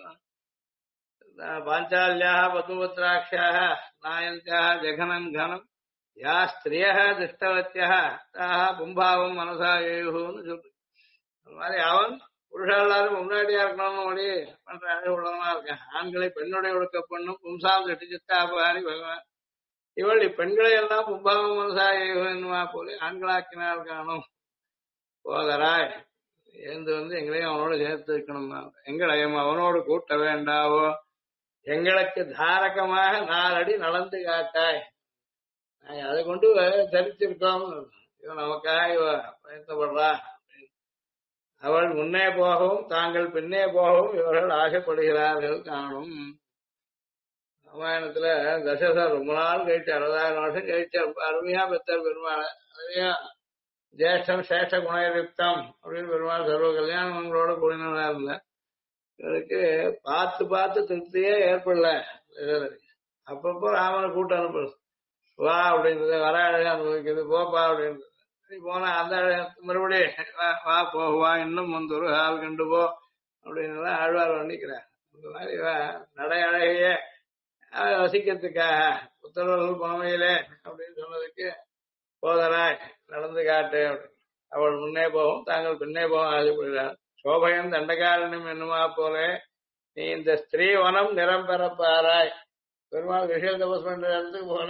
பாஞ்சாலியாக பத்மபத்ராட்சியாக நாயந்தியாக ஜெகனம் கனம் யா ஸ்திரிய திருஷ்டவத்தியா தாக பும்பாவம் மனசா ஏயுன்னு சொல்லு. அந்த மாதிரி அவன் புருஷன் எல்லாரும் முன்னாடியா இருக்கணும்னு ஒளி பண்ற அழகு உள்ளவனா இருக்கான். ஆண்களை பெண்ணுடைய ஒழுக்க பண்ணும் பும்சாம் கட்டி சித்தாபகாரி பகவான். இவள் இப்பெண்களை எல்லாம் பும்பாவம் மனசா ஏயு என்னுமா போல ஆண்களாக்கினால் காணும். போதராய் எழுந்து எங்களையும் அவனோட சேர்த்து இருக்கணும். எங்களையும் அவனோடு கூட்ட வேண்டாவோ. எங்களுக்கு தாரகமாக 4 அடி நடந்து காட்டாய். நாங்க அதை கொண்டு தரித்திருக்கோம். இவன் நமக்காக இவ பயன்படுறா. அவள் முன்னே போகவும் தாங்கள் பின்னே போகவும் இவர்கள் ஆசைப்படுகிறார்கள் காணும். ராமாயணத்துல தசரதர் ரொம்ப நாள் கழிச்சு 60,000 வருஷம் கழிச்சு அருமையா பெற்றார் பெருமாள். அதையும் ஜேஷ்டம் சேஷ்ட குணயுக்தம் அப்படின்னு பெருமாள் சர்வ கல்யாணங்களோட கூடினதா இருந்த இவருக்கு பார்த்து பார்த்து திருப்தியே ஏற்படல. அப்பப்போ ராமனை கூட்டம் அனுப்புறது வா அப்படின்றது, வர அழகா அனுபவிக்கிறது, போப்பா அப்படின்றது. போனா அந்த மறுபடியும் வா போவா இன்னும் ஒரு ஆள் கண்டு போ அப்படின்னு ஆழ்வார் வர்ணிக்கிறார். இந்த மாதிரி நடை அழகையே வசிக்கிறதுக்காக புத்தரவர்கள் புனமையிலே அப்படின்னு சொன்னதுக்கு போதராய் நடந்து காட்டு. அவள் முன்னே போகும் தாங்கள் பின்னே போகும் ஆசைப்படுகிறார். சோபயம் தண்டகாரண்யம் என்னுமா போல நீ இந்த ஸ்திரீ வனம் நிறம் பெறப்பாராய். பெருமாள் விஷய தபஸ் பண்ற இடத்துக்கு போனார்.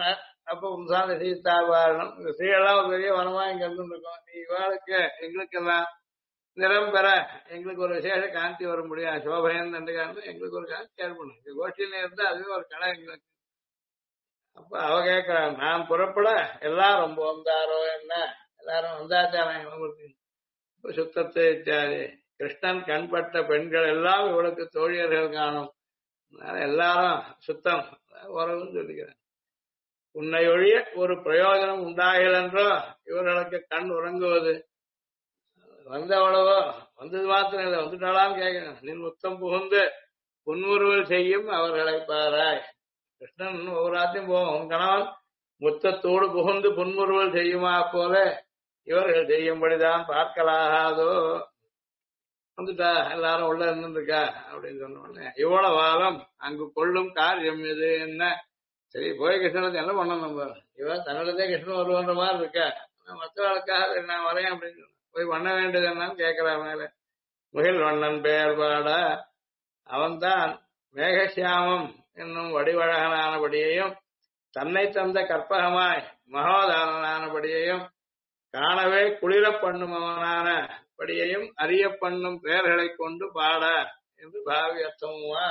அப்ப உம்சான சீதாபாரணம் இந்த ஸ்ரீயெல்லாம் ஒரு பெரிய வனமா இங்க இருந்துருக்கோம். நீ இவாளுக்கு எங்களுக்கு எல்லாம் நிறம் பெற எங்களுக்கு ஒரு விசேஷ காந்தி வர முடியும். சோபையன் நண்டுகாரன் எங்களுக்கு ஒரு காந்தி ஏற்படும். இந்த கோஷ்டியில இருந்தா அதுவே ஒரு கலை எங்களுக்கு. அப்ப அவ கேட்கிறான், நான் புறப்பட எல்லாரும் ரொம்ப வந்தாரோ என்ன, எல்லாரும் வந்தாச்சாரம் சுத்தத்தை இத்தியாதி கிருஷ்ணன் கண்பட்ட பெண்கள் எல்லாம் இவளுக்கு தோழியர்கள் காணும். அதனால எல்லாரும் சுத்தம் உறவுன்னு சொல்லிக்கிறேன். உன்னை ஒழிய ஒரு பிரயோஜனம் உண்டாகல் என்றோ இவர்களுக்கு கண் உறங்குவது. வந்தவளவோ வந்தது மாத்திரம் இல்லை, வந்துட்டாளான்னு கேட்கிறேன். நின் முத்தம் புகுந்து புன்முறுவல் செய்யும் அவர்களை பாராய். கிருஷ்ணன் ஒவ்வொரு ராத்தியும் போவோம். உன் கணவன் முத்தத்தோடு புகுந்து புன்முறுவல் செய்யுமா போல இவர்கள் செய்யும்படிதான் பார்க்கலாகாதோ. வந்துட்டா எல்லாரும் உள்ள இருந்துருக்கா அப்படின்னு சொன்ன உடனே இவ்வளவு வாரம் அங்கு கொள்ளும் காரியம் எது என்ன? சரி போய் கிருஷ்ணனுக்கு என்ன பண்ணணும் நம்ம? இவன் தன்னிடத்தே கிருஷ்ணன் வருவன்ற மாதிரி இருக்கா, மற்றவர்களுக்காக நான் வரேன் அப்படின்னு போய் பண்ண வேண்டியது என்னன்னு கேட்கிறா. மேல முகில் வண்ணன் பெயர் பாட அவன்தான் மேகசியாமம் என்னும் வடிவழகனானபடியையும் தன்னை தந்த கற்பகமாய் மகோதாரனானபடியையும் காணவே குளிர பண்ணுமவனானபடியையும் அறிய பண்ணும் பெயர்களை கொண்டு பாட என்று பாவி அர்த்தமுமா.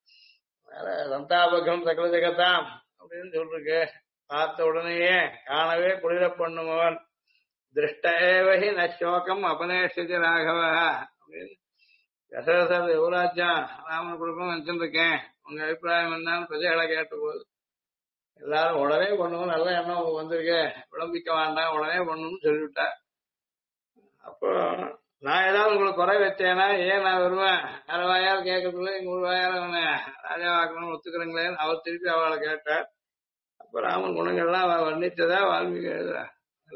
சந்தாபகம் சகல ஜெகத்தாம் அப்படின்னு சொல்லிருக்கு. பார்த்த உடனேயே காணவே குளிர பண்ணுமவன் திருஷ்டேவகி நோக்கம் அபநேஷிதி ராகவ அப்படின்னு தசரதர் யுவராஜா ராமன் கொடுக்கணும்னு நினைச்சிருக்கேன், உங்க அபிப்பிராயம் என்னன்னு பிரஜைகளை கேட்ட போது எல்லாரும் உடனே பண்ணுவோம், நல்ல எண்ணம் வந்திருக்கு, விளம்பிக்க வேண்டாம், உடனே பண்ணணும்னு சொல்லிவிட்டா. அப்போ நான் ஏதாவது உங்களுக்கு குறை வச்சேன்னா ஏன் நான் வருவேன், அரை வாயால் கேட்கறதுல எங்க ஒரு வாயால் அவனை ராஜாவாக்கணும்னு ஒத்துக்கிறீங்களேன்னு அவர் திருப்பி அவளை கேட்டார். அப்ப ராமன் குணங்கள்லாம் அவ வர்ணித்ததா வால்மீகி எழுதுறா.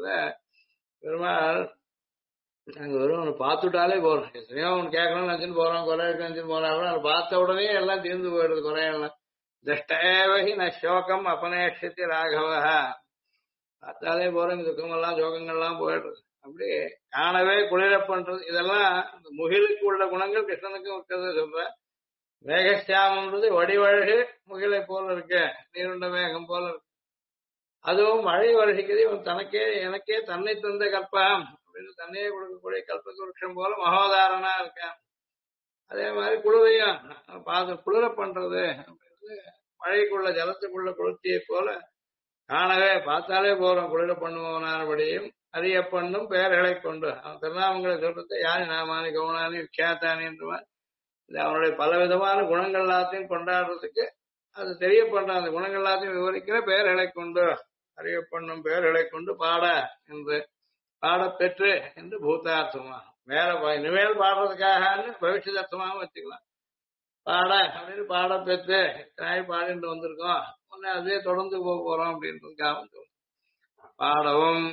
பெருமாள் நாங்க வெறும் அவனை பார்த்துட்டாலே போறோம், எத்தனையோ அவனு கேட்கணும்னு நினைச்சுன்னு போறோம், குறை இருக்கு நினைச்சுன்னு போறாங்க, அதை பார்த்த உடனே எல்லாம் தீர்ந்து போயிடுது குறையெல்லாம். தஷ்டேவகி நோக்கம் அபநேஷத்தி ராகவ, பார்த்தாலே போறோம், துக்கமெல்லாம் சோகங்கள்லாம் போயிடுறது. அப்படி காணவே குளிர பண்றது, இதெல்லாம் இந்த முகிலுக்கு உள்ள குணங்கள் கிருஷ்ணனுக்கும் இருக்கிறத சொல்ற. மேகசியாமன்றது வடிவழகு முகிலை போல இருக்கு, நீருண்ட மேகம் போல இருக்கு. அதுவும் மழை வருஷிக்கிறது இவன் தனக்கே எனக்கே தன்னை தந்த கற்பகம் அப்படின்னு தன்னையே கொடுக்கக்கூடிய கல்பக விருட்சம் போல மகோதாரனா இருக்கான். அதே மாதிரி குளிரையும் பார்த்து குளிர பண்றது அப்படின்றது மழைக்குள்ள ஜலத்துக்குள்ள குளிர்ச்சியை போல காணவே பார்த்தாலே போறோம் குளிர பண்ணுவனானபடியும் அறிய பண்ணும் பெயர்களை கொண்டு அவன் திருநாமங்களை சொல்றது யானி நாமானி கவுனானி விக்யாத்தானி என்று அவனுடைய பல விதமான குணங்கள் எல்லாத்தையும் கொண்டாடுறதுக்கு அது தெரிய பண்ற அந்த குணங்கள் எல்லாத்தையும் விவரிக்கிற பெயர்களை கொண்டு அறிய பண்ணும் பெயர்களை கொண்டு பாட என்று பாடப்பெற்று என்று பூதார்த்தமா மேல இனிமேல் பாடுறதுக்காக பவிஷ்யதர்த்தமாகவும் வச்சுக்கலாம். பாட அப்படின்னு பாடப்பெற்று தாய் பாடிட்டு வந்திருக்கோம், உடனே அதே தொடர்ந்து போக போறோம் அப்படின்றதுக்காக பாடவும்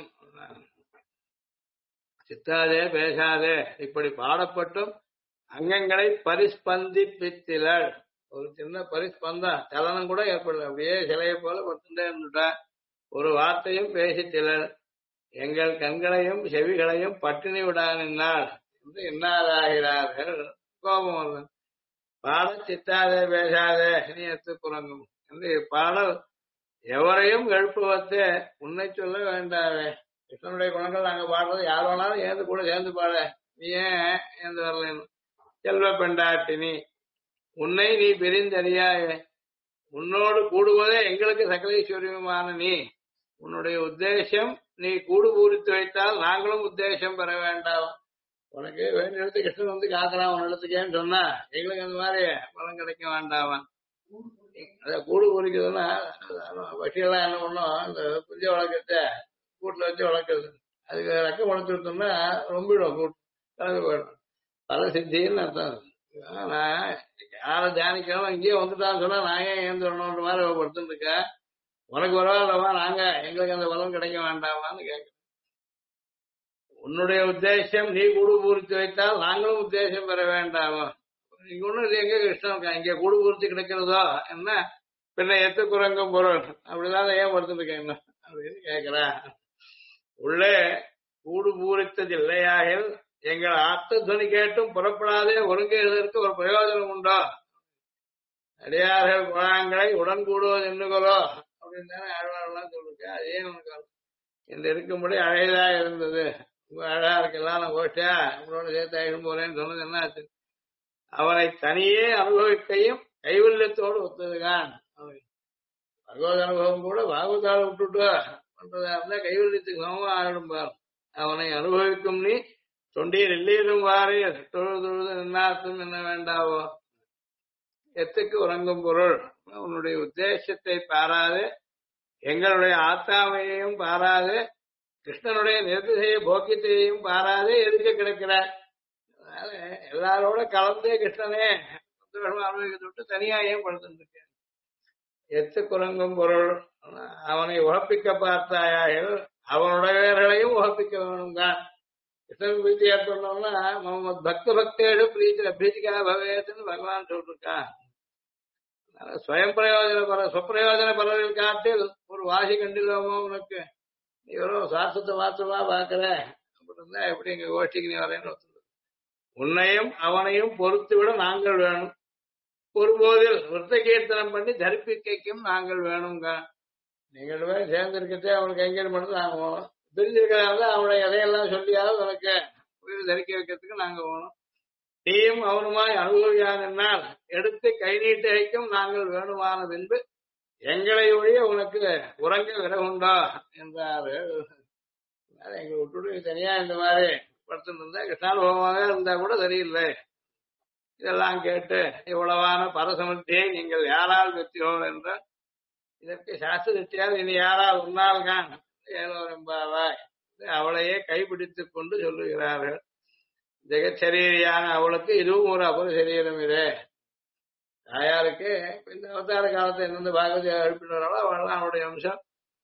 சித்தாதே பேசாதே இப்படி பாடப்பட்டும் அங்கங்களை பரிஸ்பந்திப்பித்திலள். ஒரு சின்ன பரிஸ்பந்தம் சலனம் கூட ஏற்படல, அப்படியே சிலையை போல பட்டுட்டே இருந்துட்டா. ஒரு வார்த்தையும் பேசித்திலள் எங்கள் கண்களையும் செவிகளையும் பட்டினி விடானினாள் என்று என்னாராகிறார்கள். கோபம் வந்தது. பாட சித்தாதே பேசாதே நீ எத்துக்குறங்கும் என்று பாடல் எவரையும் எழுப்புவதே உன்னை சொல்ல வேண்டாவே. கிருஷ்ணனுடைய குணங்கள் நாங்க பாடுறது யார் வேணாலும் ஏந்து கூட சேர்ந்து பாட, நீ ஏன் ஏந்து வரலன்னு. செல்வ பெண்டாட்டினி உன்னை நீ பிரிந்தறியாயே, உன்னோடு கூடுவதே எங்களுக்கு சகலேஸ்வரியமான நீ. உன்னுடைய உத்தேசம் நீ கூடு பூரித்து வைத்தால் நாங்களும் உத்தேசம் பெற வேண்டாம். உனக்கு வேண்டிய இடத்து கிருஷ்ணன் வந்து காக்கலாம் உன் இடத்துக்கேன்னு சொன்னா எங்களுக்கு அந்த மாதிரி பலம் கிடைக்க வேண்டாமா. அத கூடு பூரிக்கிறதுன்னா வட்டியெல்லாம் என்ன பண்ணும், இந்த குஞ்ச வளர்க்கறத கூட்டுல வச்சு வளர்க்கறது, அதுக்கு ரெக்க வளர்த்துட்டோம்னா ரொம்பிடும், கூட்டு கலந்து போயிடும். பல சித்தின்னு அர்த்தம். நான் யாரை தியானிக்கிறோம் இங்கேயே வந்துட்டான்னு சொன்னா நான் ஏன் ஏந்துடணுன்ற மாதிரி படுத்துட்டு இருக்க, உனக்கு பரவாயில்லவா நாங்க எங்களுக்கு அந்த பலம் கிடைக்க வேண்டாமான்னு கேட்க. உன்னுடைய உத்தேசம் நீ கூடு பூர்த்தி வைத்தால் நாங்களும் உத்தேசம் பெற வேண்டாமா. இங்க ஒண்ணு எங்க கிருஷ்ணன் இங்க கூடு பூர்த்தி கிடைக்கிறதோ என்ன பின்ன எத்து குரங்கும் பொருள் அப்படிதான் ஏன் படுத்துட்டு இருக்கேன் என்ன அப்படின்னு கேட்கிறேன். உள்ளே கூடு பூரித்தது இல்லையாக எங்கள் ஆத்த துணி கேட்டும் புறப்படாதே ஒருங்கிற்கு ஒரு பிரயோஜனம் உண்டோ. அடியார்கள் குழாங்களை உடன் கூடுவது என்னுகளோ அப்படின்னு தானே ஆழ்வாரெல்லாம் சொல்லிருக்கேன். அதே உனக்கு இந்த இருக்கும்படி அழகா இருந்தது, ரொம்ப அழகா இருக்கலாம், நான் கோஷ்டியா உங்களோட சேர்த்து ஆயிடும் போறேன்னு சொன்னது என்ன ஆச்சு? அவனை தனியே அனுபவிக்கையும் கைவல்யத்தோடு ஒத்ததுதான். பகவத் அனுபவம் கூட பாகவதால விட்டுட்டு பண்றதா இருந்தா கைவல்யத்துக்கு சமமா ஆயிடும் பார். அவனை அனுபவிக்கும் நீ தொண்டீர் இல்லீரும் வாரீர் தொழுது தொழுது நின்னார்த்தம் என்ன வேண்டாவோ. எத்துக்கு உறங்கும் பொருள், உன்னுடைய உத்தேசத்தை பாராது, எங்களுடைய ஆத்தாமையையும் பாராது, கிருஷ்ணனுடைய நிர்திசைய போக்கியத்தையும் பாராது எதுக்கு கிடக்கிறார்? அதனால எல்லாரோட கலந்தே கிருஷ்ணனே சந்தோஷமா அனுபவிக்க விட்டு தனியா ஏன் படுத்துட்டு எத்து குரங்கும் பொருள், அவனை உழப்பிக்க பார்த்தாயாக அவனுடையவர்களையும் உழப்பிக்க வேணும் தான். கிருஷ்ணன் பிரீத்தி ஏற்படணும்னா முகமது பக்த பக்தேடு பிரீத்தி பிரீத்திகா பவேத்துன்னு பகவான் சொல்லிருக்கான். ஸ்வயம் பிரயோஜன பர சுப்பிரயோஜன பலரில் காட்டில் ஒரு வாசி கண்டிலோமோ உனக்கு, நீ வெறும் சாஸ்திரத்தை மாத்திரமா பாக்குற அப்படின்னா எப்படி எங்க கோஷ்டிக்கு நீ வரேன்னு உன்னையும் அவனையும் பொறுத்து விட நாங்கள் வேணும். ஒருபோதில் விருத்த கீர்த்தனம் பண்ணி தரிப்பிக்கைக்கும் நாங்கள் வேணுங்க. நீங்கள் பேர் சேர்ந்திருக்கத்தே அவனுக்கு எங்கேயும் மட்டும் நாங்க போகணும். பிரிஞ்சிருக்கிறதா அவனுடைய எதையெல்லாம் சொல்லியாவது உனக்கு உயிர் தரிக்க வைக்கிறதுக்கு நாங்க போகணும். நீயும் அவனுமாய் அனுபவியானால் எடுத்து கை நீட்டு வைக்கும் நாங்கள் வேணுமான பின்பு எங்களை ஒழிய உனக்கு உறங்க விரகுண்டா என்றாரு. எங்களை விட்டுட்டு தனியா இந்த மாதிரி படுத்துட்டு இருந்தா கிருஷ்ணானுபவமாக இருந்தா கூட சரியில்லை. இதெல்லாம் கேட்டு இவ்வளவான பரசமத்தியை நீங்கள் யாரால் பெற்றோம் என்றால் இதற்கு சாஸ்திர திட்டியால் இனி யாரால் உன்னால் கான் ஏழோரெம்பாவாய் அவளையே கைப்பிடித்துக் கொண்டு சொல்லுகிறார்கள். ஜெகச்சரீரியான அவளுக்கு இதுவும் ஒரு அபர சரீரம் இது. தாயாருக்கு இந்த அவதார காலத்தை எந்தெந்த பாகவதி எழுப்பினாரோ அவள்லாம் அவளுடைய அம்சம்.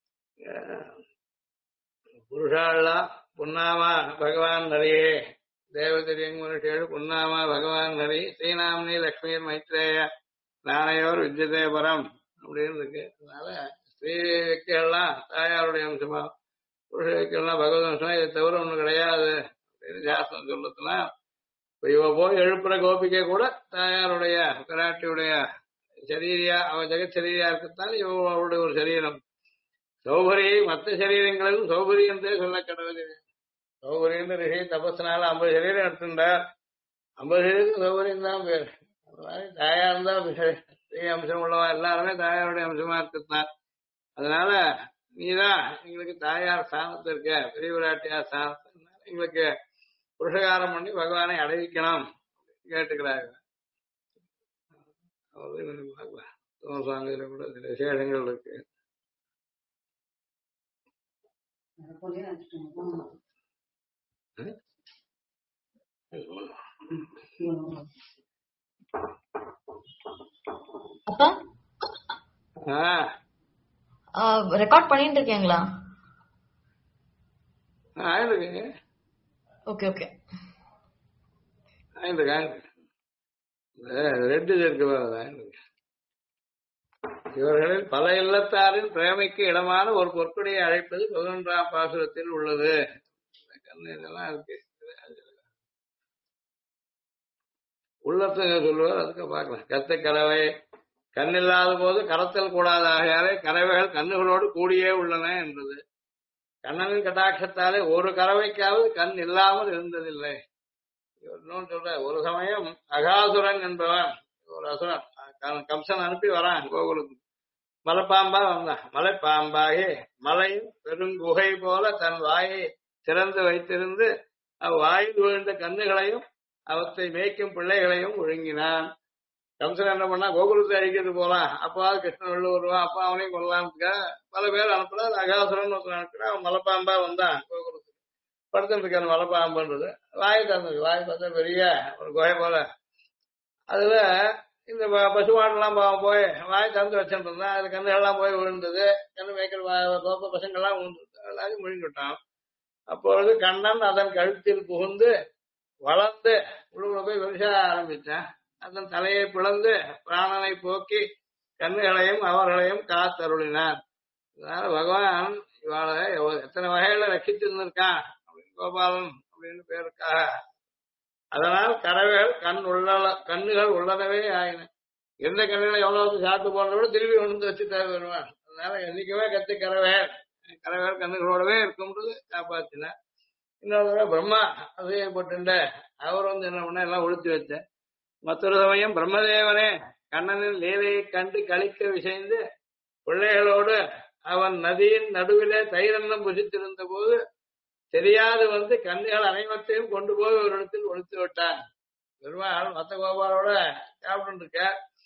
புருஷாலாம் புன்னாமா பகவான் நரியே தேவதரியங் மனுஷேடு புன்னாமா பகவான் ஹரி ஸ்ரீநாமினி லக்ஷ்மீர் மைத்ரேய நானையோர் வித்யதே பரம் அப்படின்னு இருக்கு. அதனால ஸ்ரீ வைக்கெல்லாம் தாயாருடைய அம்சமா, புருஷ வைக்கெல்லாம் பகவத் அம்சமா, இதை தவிர ஒண்ணு கிடையாது அப்படின்னு சாஸ்திரம் சொல்லத்துனா இப்ப இவ போய் எழுப்புற கோபிக்கை கூட தாயாருடைய பிராட்டியுடைய சரீரியா, அவன் ஜெகச்சரீரியா இருக்கத்தான் இவளுடைய ஒரு சரீரம். சௌகரியை மற்ற சரீரங்களிலும் சௌகரி என்றே சொல்ல கடவுள். சௌகரியன்னு ரிஷி தபஸ்னால 50 சரீரம் எடுத்துட்டார். 50 சரீரம் சௌகரியம் தான் பேர். அந்த மாதிரி தாயார் தான் அம்சம் உள்ளவா, எல்லாருமே தாயாருடைய அம்சமா இருக்குதான். அதனால நீதான் எங்களுக்கு தாயார் ஸ்தானத்து இருக்க, பெரிய விராட்டியார் ஸ்தானத்து எங்களுக்கு புருஷகாரம் பண்ணி பகவானை அடைவிக்கணும் கேட்டுக்கிறாங்க. சாங்கில கூட சில விசேஷங்கள் இருக்கு. அப்பா ரெக்கார்ட் பண்ணிட்டு இருக்கீங்களா? ஆயிருக்கு. Okay okay. ரெட்டு இருக்கு. இவர்களில் பல இல்லத்தாரின் பிரேமைக்கு இடமான ஒரு பொற்கொடியை அழைப்பது 11ஆம் பாசுரத்தில் உள்ளது. இதெல்லாம் இருக்கு. உள்ளத்தை சொல்லுவார். அதுக்கு பார்க்கலாம். கத்தை கறவை கண்ணில்லாத போது கரத்தல் கூடாத ஆகையாலே கறவைகள் கண்ணுகளோடு கூடியே உள்ளன என்றது. கண்ணனின் கட்டாட்சத்தாலே ஒரு கறவைக்காவது கண் இல்லாமல் இருந்ததில்லை. இன்னொன்று சொல்ற, ஒரு சமயம் அகாசுரன் என்பவன் ஒரு அசுரன் கம்சன் அனுப்பி வரான் கோகுலுக்கு. மலைப்பாம்பா வந்தான். மலைப்பாம்பாகி மலையின் பெருங்குகை போல தன் வாயை திறந்து வைத்திருந்து அவ்வாயில் விழுந்த கண்ணுகளையும் அவற்றை மேய்க்கும் பிள்ளைகளையும் ஒழுங்கினான். கம்சன் என்ன பண்ணா, கோகுலத்தை அழிக்கிறது போலாம், அப்பாவது கிருஷ்ணன் உள்ள வருவான், அப்பா அவனையும் கொள்ளலாம்னுக்கா பல பேர் அனுப்புறா. அகாசுரன் ஒருத்தர் அனுப்புறா. அவன் மலைப்பாம்பா வந்தான் கோகுலத்துக்கு. படுத்துட்டு இருக்காரு மலைப்பாம்புன்றது. வாய் திறந்தது. வாய் பார்த்தா பெரிய ஒரு குகை போல. அதுல இந்த பசுமாடெல்லாம் போய் வாய் திறந்து வச்சுட்டு இருந்தான். அதுல கண்ணுகள்லாம் போய் விழுந்தது. கண்ணு மேய்க்கிற பசங்கள்லாம் விழுந்தது. எல்லாத்தையும் முழுங்கிட்டான். அப்பொழுது கண்ணன் அதன் கழுத்தில் புகுந்து வளர்ந்து உள்ள போய் விவசாய ஆரம்பிச்சான். அதன் தலையை பிளந்து பிராணனை போக்கி கண்ணுகளையும் அவர்களையும் காத்தருளினார். அதனால பகவான் இவாளை எத்தனை வகையில ரட்சித்திருந்திருக்கான் அப்படின்னு கோபாலன் அப்படின்னு பேருக்காக. அதனால் கறவைகள் கண்ணுகள் உள்ளனவே ஆயின. எந்த கண்ணுகளை எவ்வளவு சாப்பிட்டு போனதை விட திரும்பி ஒன்று வச்சு வருவான். அதனால என்னைக்குமே கத்து கரவேல் கரவேல் கண்ணுகளோடவே இருக்கும்ன்றது காப்பாத்தினார். இன்னொரு தடவை பிரம்மா அதையப்பட்டு அவர் என்ன பண்ண எல்லாம் ஒழித்து வச்சேன். மற்றொரு சமயம் பிரம்மதேவனே கண்ணனின் லீலையை கண்டு களிக்க விசைந்து பிள்ளைகளோடு அவன் நதியின் நடுவிலே தயிரன்னம் புசித்திருந்த போது தெரியாது கண்ணுகள் அனைவத்தையும் கொண்டு போய் ஒரு இடத்தில் ஒழித்து விட்டான். பெருமாள் மத்த கோபாலோட சாப்பிட்டு இருக்க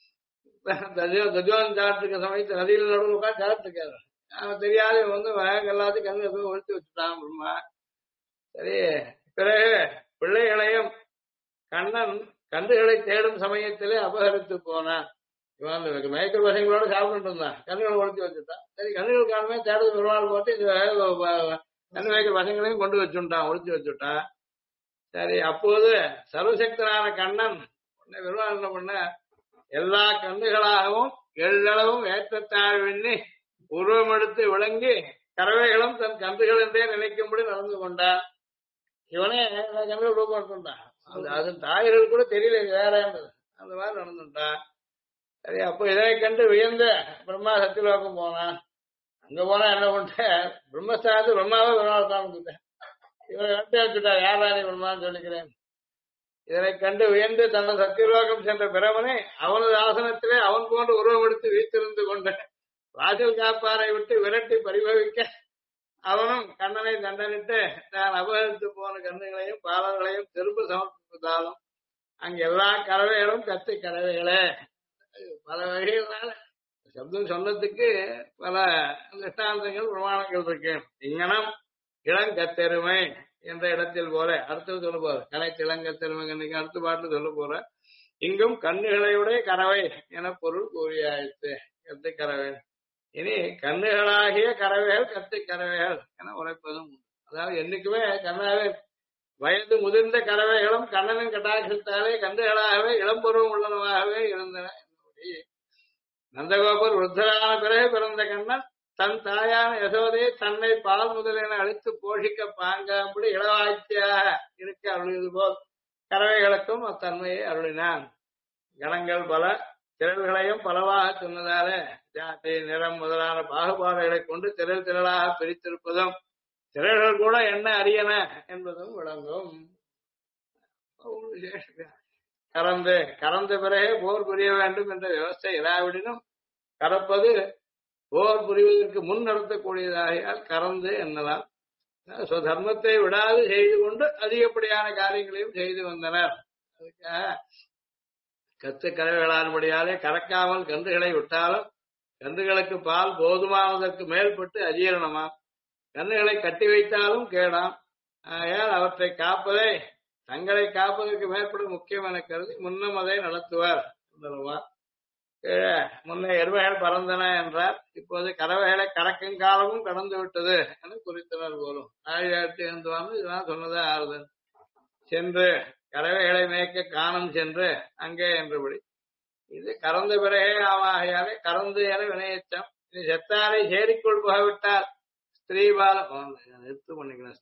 தஜோன் சாப்பிட்டு சமயத்து நதியில் நடுவில் உட்காந்து சாப்பிட்டு இருக்காரு. அவன் தெரியாது எல்லாத்தையும் கண்ணு ஒழித்து வச்சுட்டான் பிரம்மா. சரி, பிறகு பிள்ளைகளையும் கண்ணன் கன்றுகளை தேடும் சமயத்திலே அபகரித்து போனான். இவன் மயக்க பசங்களோட சாப்பிட்டு இருந்தான், கண்ணுகளை ஒழித்து வச்சுட்டான். சரி, கண்ணுகள் காலமே தேடுது பெருமாள் போட்டு கண்ணு மயக்க பசங்களையும் கொண்டு வச்சுட்டான், ஒழிச்சு வச்சுட்டான். சரி, அப்போது சர்வசக்தனான கண்ணன் பெருமாள் என்ன பண்ண எல்லா கண்ணுகளாகவும் எள்ளளவும் ஏற்றத்தாழ்வின்னி உருவமெடுத்து விளங்கி கறவைகளும் தன் கன்றுகள் என்றே நினைக்கும்படி நடந்து கொண்டான். இவனே கண்ணுகள் ரூபம் கொண்டான். அது தாயர்கள் கூட தெரியல வேற அந்த மாதிரி நடந்துட்டான். சரி, அப்போ இதை கண்டு வியந்த பிரம்மா சத்தியலோகம் போனான். அங்க போனா என்ன பண்ண பிரம்மஸ்தானத்து பிரம்மாவே பிரம்மாஸ்தானம் இவரை கண்டு வச்சுட்டா யாரானி பிரம்மான்னு சொல்லிக்கிறேன். இதனை கண்டு உயர்ந்து தன்னை சத்தியலோகம் சென்ற பிரமனை அவனது ஆசனத்திலே அவன் போன்று உருவம் எடுத்து வீட்டிருந்து கொண்ட வாசல் காப்பாரை விட்டு விரட்டி பரிபவிக்க அவனும் கண்ணனை தண்டனிட்டு தான் அபகரித்து போன கண்ணுகளையும் பாலங்களையும் திரும்ப சமர்ப்பித்தாலும் அங்க எல்லா கறவைகளும் கத்து கறவைகளே. பல வகைகளால சப்தம் சொன்னதுக்கு பல திஷ்டாந்தங்கள் பிரமாணங்கள் இருக்கு. இங்கனம் இளங்கத்தெருமை என்ற இடத்தில் போல அடுத்தது சொல்ல போற கனைத்து இளங்கத்தெருமை அடுத்த பாட்டு சொல்ல போற இங்கும் கண்ணுகளையுடைய கறவை என பொருள் கூறியாயிற்று. கத்து கறவை இனி கண்ணுகளாகிய கறவைகள் கத்து கறவைகள் என உரைப்பதும். அதாவது என்னைக்குமே கண்ணாவே வயது முதிர்ந்த கறவைகளும் கண்ணனின் கட்டாட்சத்தாலே கண்ணுகளாகவே இளம்பருவம் உள்ளனவாகவே இருந்தன. நந்தகோபர் ருத்ரான பிறகு பிறந்த கண்ணன் தன் தாயான யசோதை தன்னை பால் முதலென அழித்து போஷிக்க பாங்காம்படி இளவாய்ச்சியாக இருக்க அருளியது போல் கறவைகளுக்கும் அத்தன்மையை அருளினான். கணங்கள் பல திரள்களையும் பலவாக சொன்னதாலே ஜாதி நிறம் முதலான பாகுபாடுகளை கொண்டு திரள் திரளாக பிரித்திருப்பதும் திரள்கள் கூட என்ன அறியன என்பதும் விளங்கும். கறந்த பிறகே போர் புரிய வேண்டும் என்ற விவஸ்தை இராவிடனும் கறப்பது போர் புரிவதற்கு முன் நடத்தக்கூடியதாகியால் கறந்து என்னலாம். தர்மத்தை விடாது செய்து கொண்டு அதிகப்படியான காரியங்களையும் செய்து வந்தனர். அதுக்காக கத்து கறவைகளான்படியாலே கறக்காமல் கன்றுகளை விட்டாலும் கன்றுகளுக்கு பால் போதுமானதற்கு மேல்பட்டு அஜீரணமாம். கன்றுகளை கட்டி வைத்தாலும் கேடாம். ஆகையால் அவற்றை காப்பதை தங்களை காப்பதற்கு மேற்படும் முக்கியம் என கருதி முன்னம் அதை நடத்துவார். முன்னே எருமைகள் பறந்தன என்றார். இப்போது கறவைகளை கறக்கும் காலமும் கடந்து விட்டது என குறித்தனர் போலும். 1885 இதெல்லாம் சொன்னதே ஆறுதல். சென்று கறவைகளை மேய்க்க காணும் சென்று அங்கே என்றபடி இது கறந்த பிறகே ஆவாகையாலே கறந்து என வினையச்சம். இது செத்தாரை சேரிக்குள் புகவிட்டார் ஸ்திரீபால நிறுத்து பண்ணிக்கணும்.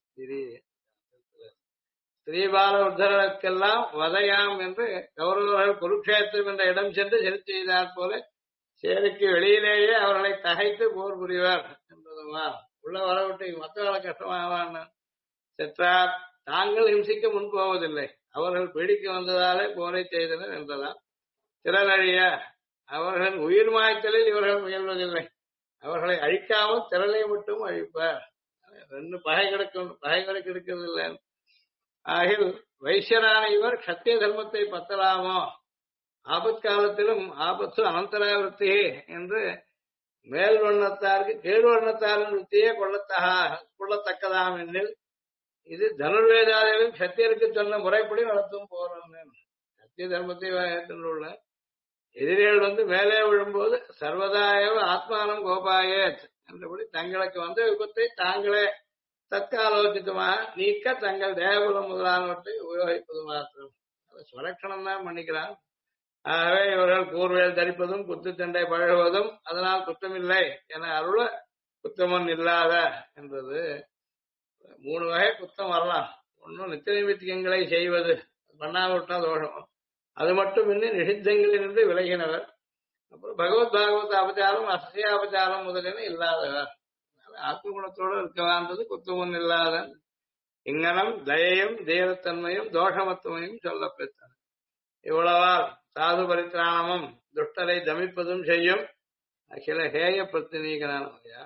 ஸ்திரீபால உத்தரவுக்கெல்லாம் வதையாம் என்று கௌரவர்கள் குருக்ஷேத்திரம் என்ற இடம் சென்று செலுத்தி செய்தார் போல சேரிக்கு வெளியிலேயே அவர்களை தகைத்து போர் புரிவார் என்பதுமா உள்ள வரவிட்டு மற்றவர்களை கஷ்டமாவான். செற்றார் தாங்கள் ஹிம்சிக்க முன் போவதில்லை, அவர்கள் பிடிக்க வந்ததாலே போரை செய்தனர் என்றதால் திரளழிய அவர்கள் உயிர் மாய்த்தலில் இவர்கள் முயல்வதில்லை, அவர்களை அழிக்காமல் திரளை மட்டும் அழிப்பார். ரெண்டு பகை கிடைக்கிறதில்லை. ஆகில் வைசியரான இவர் சத்திய தர்மத்தை பத்தலாமோ ஆபத்காலத்திலும் ஆபத்து அனந்தராவிருத்தி என்று மேல் வண்ணத்தாருக்கு கீழ் வண்ணத்தாரின் விருத்தியே கொள்ளத்தக்கதாம் எனில் இது தனுர்வேதாதிலும் சத்தியருக்கு சொன்ன முறைப்படி நடத்தும் போறோம். சத்திய தர்மத்தை ஏற்றுள்ள எதிரிகள் மேலே விழும்போது சர்வதாயவ ஆத்மானம் கோபாயேத் என்றபடி தங்களுக்கு வந்த விபத்தை தாங்களே தற்காலோசிதமாக நீக்க தங்கள் தேவகுலம் முதலானவற்றை உபயோகிப்பது மாத்திரம் சுரட்சணம் தான் பண்ணிக்கிறான். ஆகவே இவர்கள் கூர்வேல் தரிப்பதும் குத்து சண்டை பழகுவதும் அதனால் குற்றமில்லை என அருள குத்தமன் இல்லாத என்றது. 3 வகை குத்தம் வரலாம். ஒன்னும் நித்திய நிமித்தியங்களை செய்வது பண்ணாவிட்டா தோஷம், அது மட்டும் இன்னும் நிஷித்தங்களிலிருந்து விலகினவர். அப்புறம் பகவத் பாகவத அபச்சாரம் அசையாபச்சாரம் முதலியன இல்லாதவர். ஆத்ம குணத்தோடு இருக்கலான்றது குத்தமும் இல்லாத இங்கனம் தயையும் தீரத்தன்மையும் தோஷமத்துமையும் சொல்லப்பெற்றார். இவ்வளவால் சாது பரித்ராணமும் துஷ்டரை தமிப்பதும் செய்யும் அகில ஹேய பிரத்தினீகனான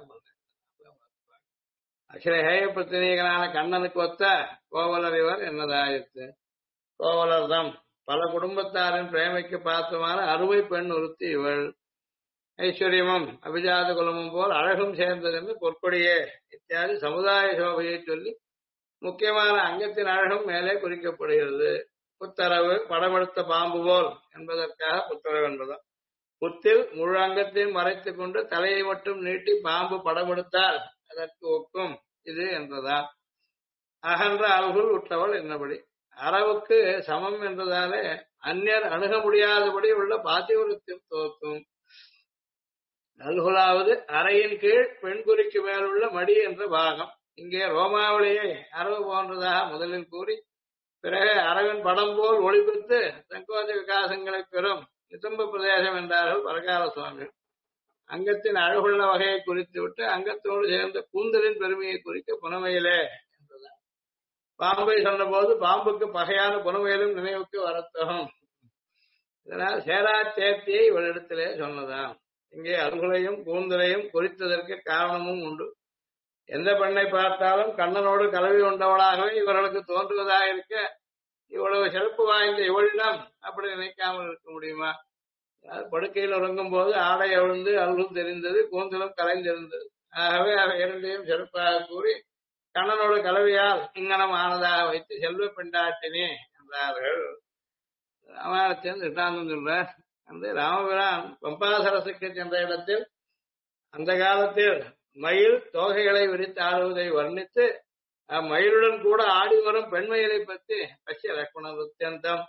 அகில ஹேய பிரத்தினீகனான கண்ணனுக்கு ஒத்த கோவலர் இவர் என்னதாயிற்று. கோவலர்தம் பல குடும்பத்தாரின் பிரேமைக்கு பாத்திரமான அருமை பெண் ஒருத்தி இவள். ஐஸ்வர்யமும் அபிஜாத குலமும் போல் அழகும் சேர்ந்தது என்று பொற்கொடியே இத்தியாதி சமுதாய சோபையை சொல்லி முக்கியமான அங்கத்தின் அழகும் மேலே குறிக்கப்படுகிறது. புத்தரவு படமெடுத்த பாம்பு போல் என்பதற்காக புத்தரவு என்பதும் புத்தில் முழு அங்கத்தையும் மறைத்துக் கொண்டு தலையை மட்டும் நீட்டி பாம்பு படமெடுத்தால் அதற்கு ஒக்கும் இது என்றதால் அகன்ற அல்குல் உற்றவள் என்னபடி அறவுக்கு சமம் என்றதாலே அந்நியர் அணுக முடியாதபடி உள்ள பாத்தியவரத்தில் தோற்றும். அல்குலாவது அறையின் கீழ் பெண்குறிக்கு மேலுள்ள மடி என்ற பாகம். இங்கே ரோமாவளியை அரவு போன்றதாக முதலில் கூறி பிறகு அரவின் படம் போல் ஒளிபித்து சங்கோஜ விகாசங்களை பெறும் நிதம்ப பிரதேசம் என்றார்கள் பரகால சுவாமிகள். அங்கத்தின் அழகுள்ள வகையை குறித்து விட்டு அங்கத்தோடு சேர்ந்த கூந்தலின் பெருமையை குறிக்க புனமையிலே என்றார். பாம்பை சொன்னபோது பாம்புக்கு பகையான புனமையிலும் நினைவுக்கு வரத்தகும். இதனால் சேரா சேர்த்தியை இவளிடத்திலே சொன்னதாம். இங்கே அருகுலையும் கூந்தலையும் குறித்ததற்கு காரணமும் உண்டு. எந்த பெண்ணை பார்த்தாலும் கண்ணனோடு கலவி கொண்டவளாகவே இவர்களுக்கு தோன்றுவதாக இருக்க இவ்வளவு சிறப்பு வாய்ந்த இவளிடம் அப்படி நினைக்காமல் இருக்க முடியுமா? படுக்கையில் உறங்கும் போது ஆடை அவிழ்ந்து அருளும் தெரிந்தது, கூந்தலும் கலைந்திருந்தது. ஆகவே அவை இரண்டையும் சிறப்பாக கூறி கண்ணனோடு கலவியால் இங்கனம் ஆனதாக வைத்து செல்வ பெண்டாட்டினே என்றார்கள். ராமாயணத்தின் திட்டாந்தம் சொல்றார். அந்த ராமபிரான் பம்பாசரசுக்கு சென்ற இடத்தில் அந்த காலத்தில் மயில் தோகைகளை விரித்து ஆடுவதை வர்ணித்து அம்மயிலுடன் கூட ஆடி வரும் பெண்மயிலை பற்றி பசிய லக்ஷ்மண அத்தியந்தம்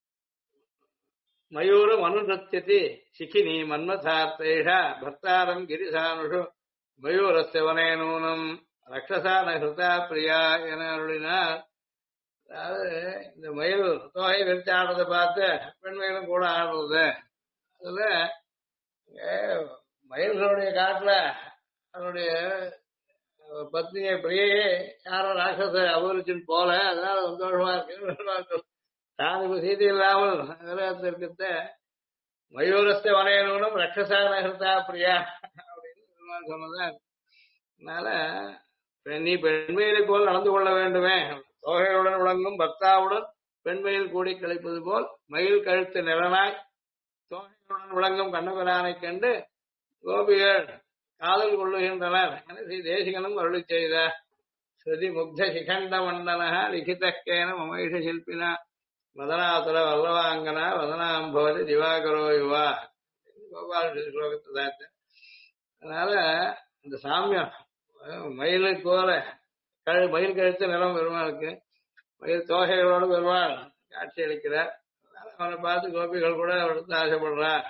மயூர மனுநத்தியதி சிக்கினி மன்மதார்த்தேஷ பர்த்தாரம் கிரிசானுஷு மயூரஸ்தவனே நூனம் ரக்ஷசா நகிருதா பிரியா என அருளினார். அதாவது இந்த மயில் தோகை விரித்து ஆடுறதை பார்த்து பெண்மயிலும் கூட ஆடுறது. அதுல மயில்களுடைய காட்டுல அவனுடைய பத்னியை பிரியையே யாரோ ராட்சச அபரிச்சின் போல அதனால சந்தோஷமா இருக்கு. தான் இப்ப சீதை இல்லாமல் இருக்கிறத மயூரஸ்த வனையனும் ரட்சசா நகர்த்தா பிரியா அப்படின்னு சொன்னதான். அதனால நீ பெண்மையிலை போல் நடந்து கொள்ள வேண்டுமே. தோகையுடன் விளங்கும் பக்தாவுடன் பெண்மையில் கூடி கழிப்பது போல் மயில் கழுத்து நிலனாய் தோகையுடன் விளங்கும் கண்ணபிரானை கண்டு கோபிகள் காதல் கொள்ளுகின்றனர் என ஸ்ரீ தேசிகனும் அருளி செய்தார். ஸ்ருதி முக்த சிகண்ட மண்டன லிகிதக்கேன மமைஷ சில்பினா மதனாசுர வல்லவாங்கனா வதனாம்போதி திவாகரோ யுவா கோபால ஸ்லோகத்தை தாச்சு. அதனால இந்த சாமியம் மயிலுக்கு போல மயில் கழுத்து நிலம் பெருமாளுக்கு மயில் தோகைகளோடு பெருமாள் காட்சி அளிக்கிறார். அவனை பார்த்து கோபிகள் கூட அவருக்கு ஆசைப்படுறார்.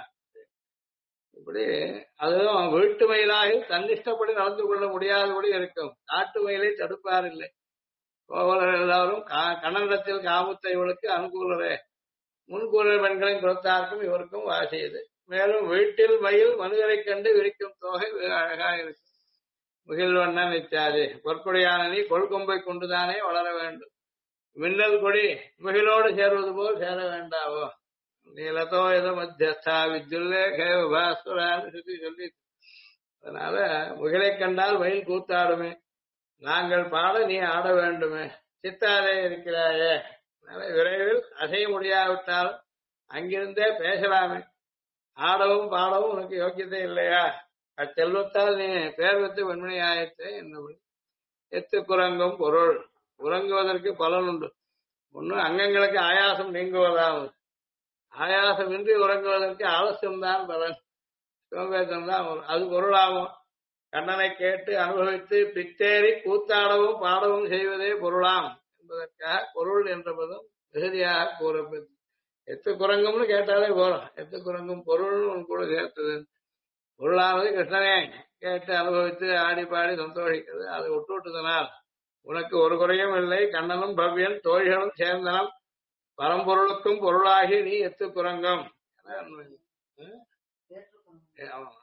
இப்படி அதுவும் வீட்டு மயிலாக தன்னிஷ்டப்படி நடந்து கொள்ள முடியாதபடி இருக்கும். காட்டு மயிலை தடுப்பார் இல்லை. கோவலர் எல்லாரும் கண்ணனிடத்தில் காமுத்த இவளுக்கு அனுகூலரே. முன்கூற பெண்களின் குலத்தார்க்கும் இவருக்கும் வாசியது. மேலும் வீட்டில் மயில் மனிதரை கண்டு விரிக்கும் தோகை அழகாக இருக்கும். முகில்வண்ணன் இச்சாது பொற்கொடியான நீ கொள்கொம்பை கொண்டுதானே வளர வேண்டும். மின்னல் கொடி முகிலோடு சேருவது போல் சேர வேண்டாவோ. நீலத்தோ ஏதோ மத்தியஸ்தா வித்யுல்லே கேபாஸ்வரான்னு சொல்லி அதனால முகிலை கண்டால் மயில் கூத்தாடுமே. நாங்கள் பாட நீ ஆட வேண்டுமே. சித்தாதே இருக்கிறாயே. விரைவில் அசைய முடியாவிட்டால் அங்கிருந்தே பேசலாமே. ஆடவும் பாடவும் உனக்கு யோக்கியத்தை இல்லையா? அச்செல்வத்தால் நீ பேர் வைத்து வெண்மணி ஆயிற்று என்னபடி. எத்து குரங்கும் பொருள் உறங்குவதற்கு பலன் உண்டு. ஒண்ணு அங்கங்களுக்கு ஆயாசம் நீங்குவதாவது. ஆயாசமின்றி உறங்குவதற்கு ஆலசியம்தான் பலன். சோம்பேத்தம் தான் அது பொருளாகும். கண்ணனை கேட்டு அனுபவித்து பித்தேறி கூத்தாடவும் பாடவும் செய்வதே பொருளாம் என்பதற்காக பொருள் என்ற பதம் மிகுதியாக கூறப்பெற்று. எத்து குரங்கும்னு கேட்டாலே போறோம். எத்து குரங்கும் பொருள்னு கூட சேர்த்தது. பொருளானது கிருஷ்ணனே கேட்டு அனுபவித்து ஆடி பாடி சந்தோஷிக்கிறது. அதை விட்டுவிட்டதனால் உனக்கு ஒரு குறையும் இல்லை. கண்ணனும் பவ்யன் தோழிகளும் சேர்ந்தனம் பரம்பொருளுக்கும் பொருளாகி நீ எத்து குரங்கம். ஆமா.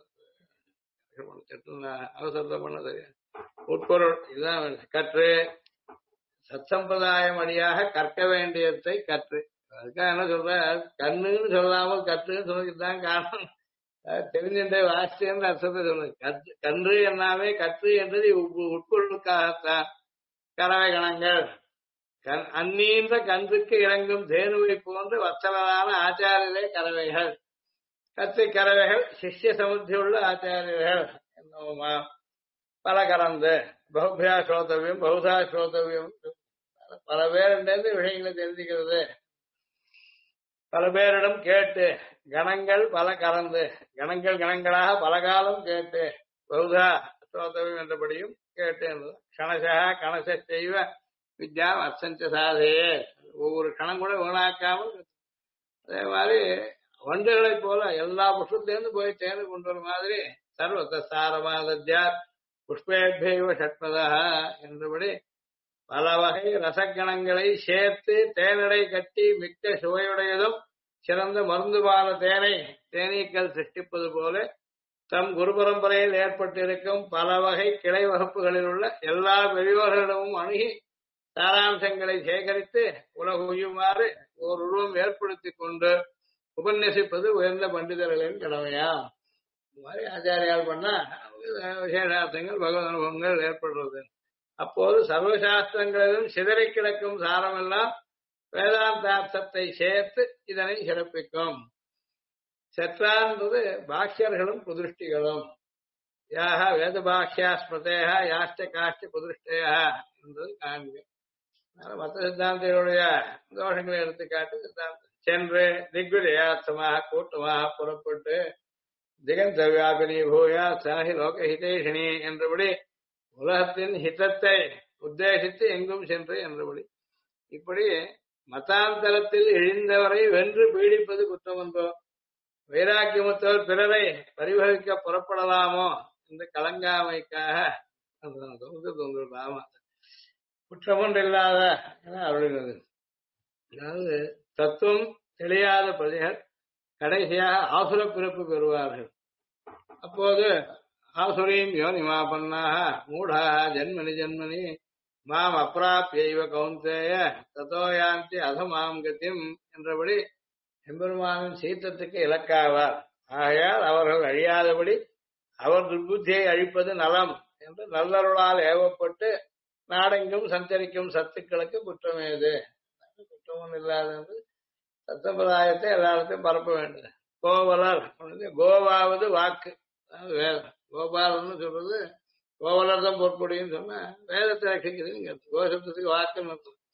அவசரத்தை பண்ண தெரியும். உட்பொருள் இதுதான் கற்று சத்சம்பிரதாயம் வழியாக கற்க வேண்டியதை கற்று. அதுக்காக என்ன சொல்ற, கண்ணுன்னு சொல்லாமல் கற்றுன்னு சொல்லிதான் காரணம். தெரிஞ்சின்ற வாசியன்ற அர்த்தத்தை சொல்லுங்க. கற்று கன்று என்னாவே கற்று என்றது உட்பொருளுக்காகத்தான். கறவை கணங்கள் அந்நீன்ற கன்றுக்கு இறங்கும் தேனுவை போன்று வச்சலான ஆச்சாரியரே கறவைகள். கத்தை கறவைகள் சிஷ்ய சமுத்தியுள்ள ஆச்சாரியர்கள் என்னவுமா பல கறந்து பகுபியா ஸ்ரோதவியம் பகுதா ஸ்ரோதவியம். பல பேரிடந்து விஷயங்களை தெரிஞ்சுக்கிறது, பல பேரிடம் கேட்டு கணங்கள் பல கறந்து கணங்கள் கணங்களாக பல காலம் கேட்டு பகுதா ஸ்ரோதவியம் என்றபடியும் கேட்டு கணசா கணச செய்வ வித்யா அர்ச்சஞ்ச சாதையே. ஒவ்வொரு கணம் கூட வீணாக்காமல் அதே மாதிரி வண்டுகளை போல எல்லா புஷ்பத்திலேருந்து போய் தேர்ந்து கொண்டு வர மாதிரி சர்வத்த சாரமாதத்யார் புஷ்பேபியவ ஷட்பதா என்றபடி பல வகை ரசக்கணங்களை சேர்த்து தேனடை கட்டி மிக்க சுவையுடையதும் சிறந்த மருந்துபான தேனை தேனீக்கள் சிருஷ்டிப்பது போல தம் குரு பரம்பரையில் ஏற்பட்டிருக்கும் பல வகை கிளை வகுப்புகளில் உள்ள எல்லா பெரியோர்களிடமும் அணுகி சாராம்சங்களை சேகரித்து உலக உயுமாறு ஓர் உருவம் ஏற்படுத்தி கொண்டு உபன்யசிப்பது உயர்ந்த பண்டிதர்களின் கடமையா. இந்த மாதிரி ஆச்சாரியால் பண்ணா விசேஷார்த்தங்கள் பகவத் அனுபவங்கள் ஏற்படுறது. அப்போது சர்வசாஸ்திரங்களிலும் சிதறி கிடக்கும் சாரமெல்லாம் வேதாந்தார்த்தத்தை சேர்த்து இதனை சிறப்பிக்கும். செற்றான்றது பாஷ்யர்களும் புதிருஷ்டிகளும். யாக வேத பாஷ்யா ஸ்மிருதேக யாஷ்ட காஷ்ட புதிருஷ்டேயா என்பது காண்க. மற்ற சித்தாந்திகளுடைய தோஷங்களை எடுத்துக்காட்டு சித்தாந்தம் சென்று திக்விஜயார்த்தமாக கூட்டமாக புறப்பட்டு திகந்த வியாபினி பூயா சாஹி லோக ஹிதேஷினி என்றபடி உலகத்தின் ஹிதத்தை உத்தேசித்து எங்கும் சென்று என்றபடி இப்படி மதாந்தரத்தில் இழிந்தவரை வென்று பீடிப்பது குற்றமன்றோ, வைராக்கியமுத்தவர் பிறரை பரிவகிக்க புறப்படலாமோ என்று கலங்காமைக்காக குற்றமொன்று இல்லாத என அருளினது. அதாவது தத்துவம் தெரியாத பிரஜைகள் கடைசியாக ஆசுர பிறப்பு பெறுவார்கள். அப்போது ஆசுரீம் யோனிமாபன்னாக மூடா ஜன்மனி ஜன்மனி மாம் அப்ராப்யைவ கௌந்தேய ததோயாந்தி அதமாம் கதிம் என்றபடி எம்பெருமானின் சீற்றத்துக்கு இலக்காவார். ஆகையால் அவர்கள் அழியாதபடி அவர் துர்புத்தியை அழிப்பது நலம் என்று நல்லருளால் ஏவப்பட்டு நாடெங்கும் சஞ்சரிக்கும் சத்துக்களுக்கு குற்றமேது. குற்றமும் இல்லாத சத்தம்பிரதாயத்தை எல்லாத்தையும் பரப்ப வேண்டும். கோவலர் கோவாவது வாக்கு, வேதம். கோபாலன்னு சொல்றது கோவலர் தான் பொற்பொடின்னு சொன்னா வேதத்தை ரட்சிக்கிறதுங்க. கோசப்தத்துக்கு வாக்குன்னு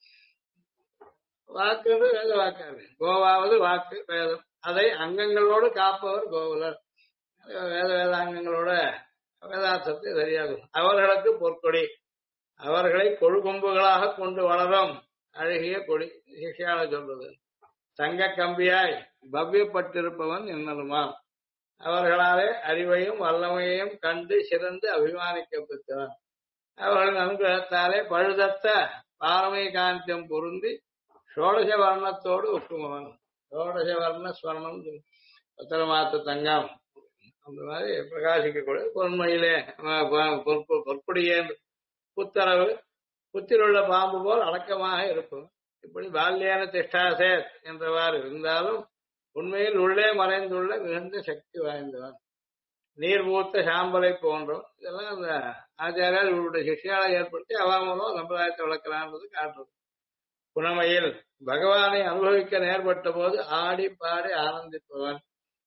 வாக்குன்னு வேத வாக்காது. கோவாவது வாக்கு வேதம். அதை அங்கங்களோடு காப்பவர் கோவலர். வேதாங்கங்களோட வேதார்த்தத்தை சரியாகும். அவர்களுக்கு பொற்கொடி, அவர்களை கொழுகொம்புகளாக கொண்டு வளரும் அழகிய கொடி. சிஷ்யால சொல்றது தங்க கம்பியாய் பவ்யப்பட்டிருப்பவன் என்னலுமாம். அவர்களாலே அறிவையும் வல்லமையையும் கண்டு சிறந்து அபிமானிக்கப்பட்டவன். அவர்களின் அனுகிரகத்தாலே பழுதத்த பாரமை காந்தியம் பொருந்தி ஷோடச வர்ணத்தோடு ஒப்புமவன். ஷோடச வர்ண ஸ்வர்ணம் பத்திரமாத்த தங்கம் அந்த மாதிரி பிரகாசிக்கக்கூடிய பொன்மையிலே பொற்புடியே புத்தரவு புத்திலுள்ள பாம்பு போல் அடக்கமாக இருக்கும். இப்படி பால்யான திஷ்டாசேத் என்றவாறு இருந்தாலும் உண்மையில் உள்ளே மறைந்துள்ள மிகுந்த சக்தி வாய்ந்தவன். நீர் பூத்த சாம்பலை போன்றோம். இதெல்லாம் அந்த ஆச்சாரியால் இவருடைய சிஷ்யாலை ஏற்படுத்தி அவ மூலம் சம்பிரதாயத்தை வளர்க்கிறான்றது காட்டுறது. புனமையில் பகவானை அனுபவிக்க நேர்பட்ட போது ஆடி பாடி ஆனந்திப்பவன்.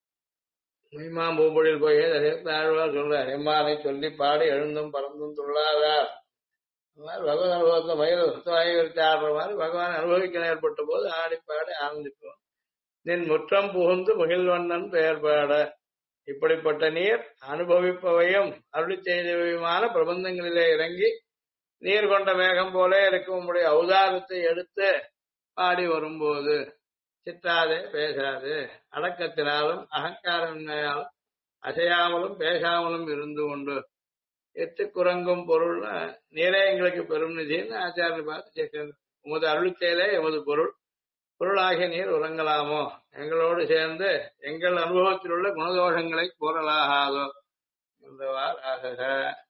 மகிமா பூம்பொழில் போய் ஆழ்வார் சொல்றார், எம்மானை சொல்லி பாடி எழுந்தும் பறந்தும் துள்ளாதார். பகவான் அனுபவத்தை மயில் விரித்து ஆடுற மாதிரி பகவான் அனுபவிக்க நேர்பட்ட போது ஆடிப்பாடி ஆனந்திப்போம். நின் முற்றம் புகுந்து மகிழ்வண்ணன் பெயர் பாட. இப்படிப்பட்ட நீர் அனுபவிப்பவையும் அருளி செய்தவையுமான பிரபந்தங்களிலே இறங்கி நீர் கொண்ட மேகம் போல இருக்கும் உம்முடைய அவதாரத்தை எடுத்து பாடி வரும்போது சித்தாதே பேசாது அடக்கத்தினாலும் அகங்காரமின்மையாலும் அசையாமலும் பேசாமலும் இருந்து கொண்டு எத்து குரங்கும் பொருள் நீரே எங்களுக்கு பெரும் நிதின்னு ஆச்சாரிய பார்த்து உமது அருளிச்செயலே எமது பொருள். பொருளாகிய நீர் உறங்கலாமோ எங்களோடு சேர்ந்து எங்கள் அனுபவத்தில் உள்ள குணதோஷங்களை கூறலாகாதோ என்றவாறு ஆக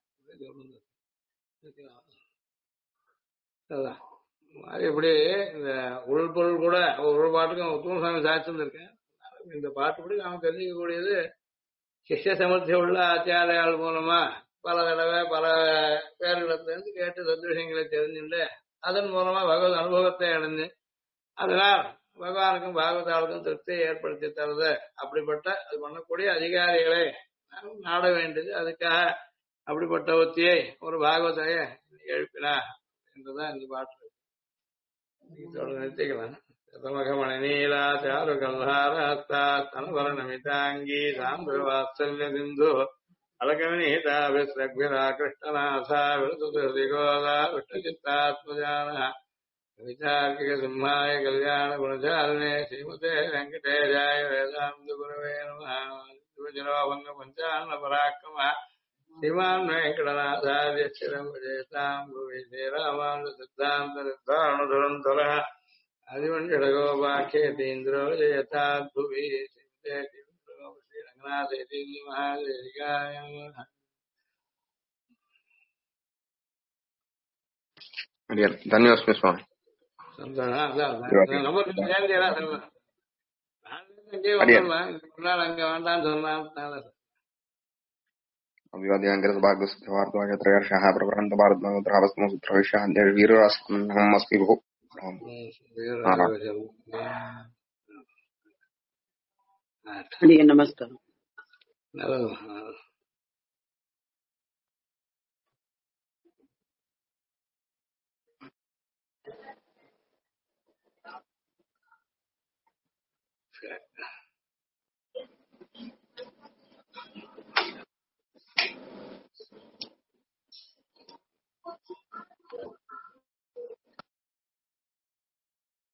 அதான். இப்படி இந்த உள்பொருள் கூட ஒரு பாட்டுக்கும் உத்தமசாமி சாட்சிருக்கேன். இந்த பாட்டுப்படி நாம் தெரிஞ்சிக்கக்கூடியது சிஷ்ய சமர்த்தியம் உள்ள ஆச்சாரியால் மூலமா பல தடவை பல பேர்களிடத்திலிருந்து கேட்டு சத்விஷயங்களை தெரிஞ்சுட்டு அதன் மூலமா பகவத் அனுபவத்தை அடைஞ்சு அதனால் பகவானுக்கும் பாகவதாளுக்கும் திருப்தியை ஏற்படுத்தி தருது. அப்படிப்பட்ட அது பண்ணக்கூடிய அதிகாரிகளை நாம் நாட வேண்டியது. அதுக்காக அப்படிப்பட்ட ஒத்தியை ஒரு பாகவதைய எழுப்பினா என்றுதான் இந்த பாட்டு நிறுத்திக்கலாம். சதமகமணி நீலா சாரு கல்ஹாரஸ்தா தனபரணமிதாங்கி சாந்திரவாத்சல்ய சிந்து அலகவினீதா விஸ்ரக்பிரா கிருஷ்ணநாசா விருதுதிகோதா விஷ்ணுசித்தாத்மஜான விசார்க்கிக சிம்மாய கல்யாண குணசாலினே ஸ்ரீமதே வெங்கடேஷாய வேதாந்த குரவே நம பஞ்சான பராக்கிரம श्रीमान् वेङ्कटनाथार्य चिरं विजयताम् भुवि श्रीरामानुज सिद्धान्त निर्धारणधुरन्धरः आदिमण्डलगोपाख्येतीन्द्रो विजयताद्भुवि श्रीरङ्गनाथ महादेशिकाय नमः. धन्यवाद स्वामी. நம்பர் சேர்ந்தீரா சொல்லுங்க. அங்கே வந்துடலாம், அங்க வேண்டாம்னு சொன்னால अभिवाद्यांग्रज भागवतवार्तात्रयर्षः प्रवरन्त भारतमोद्रावस्मसूत्रविषः वीररास्मस्मि भो. नमस्कार. Okay.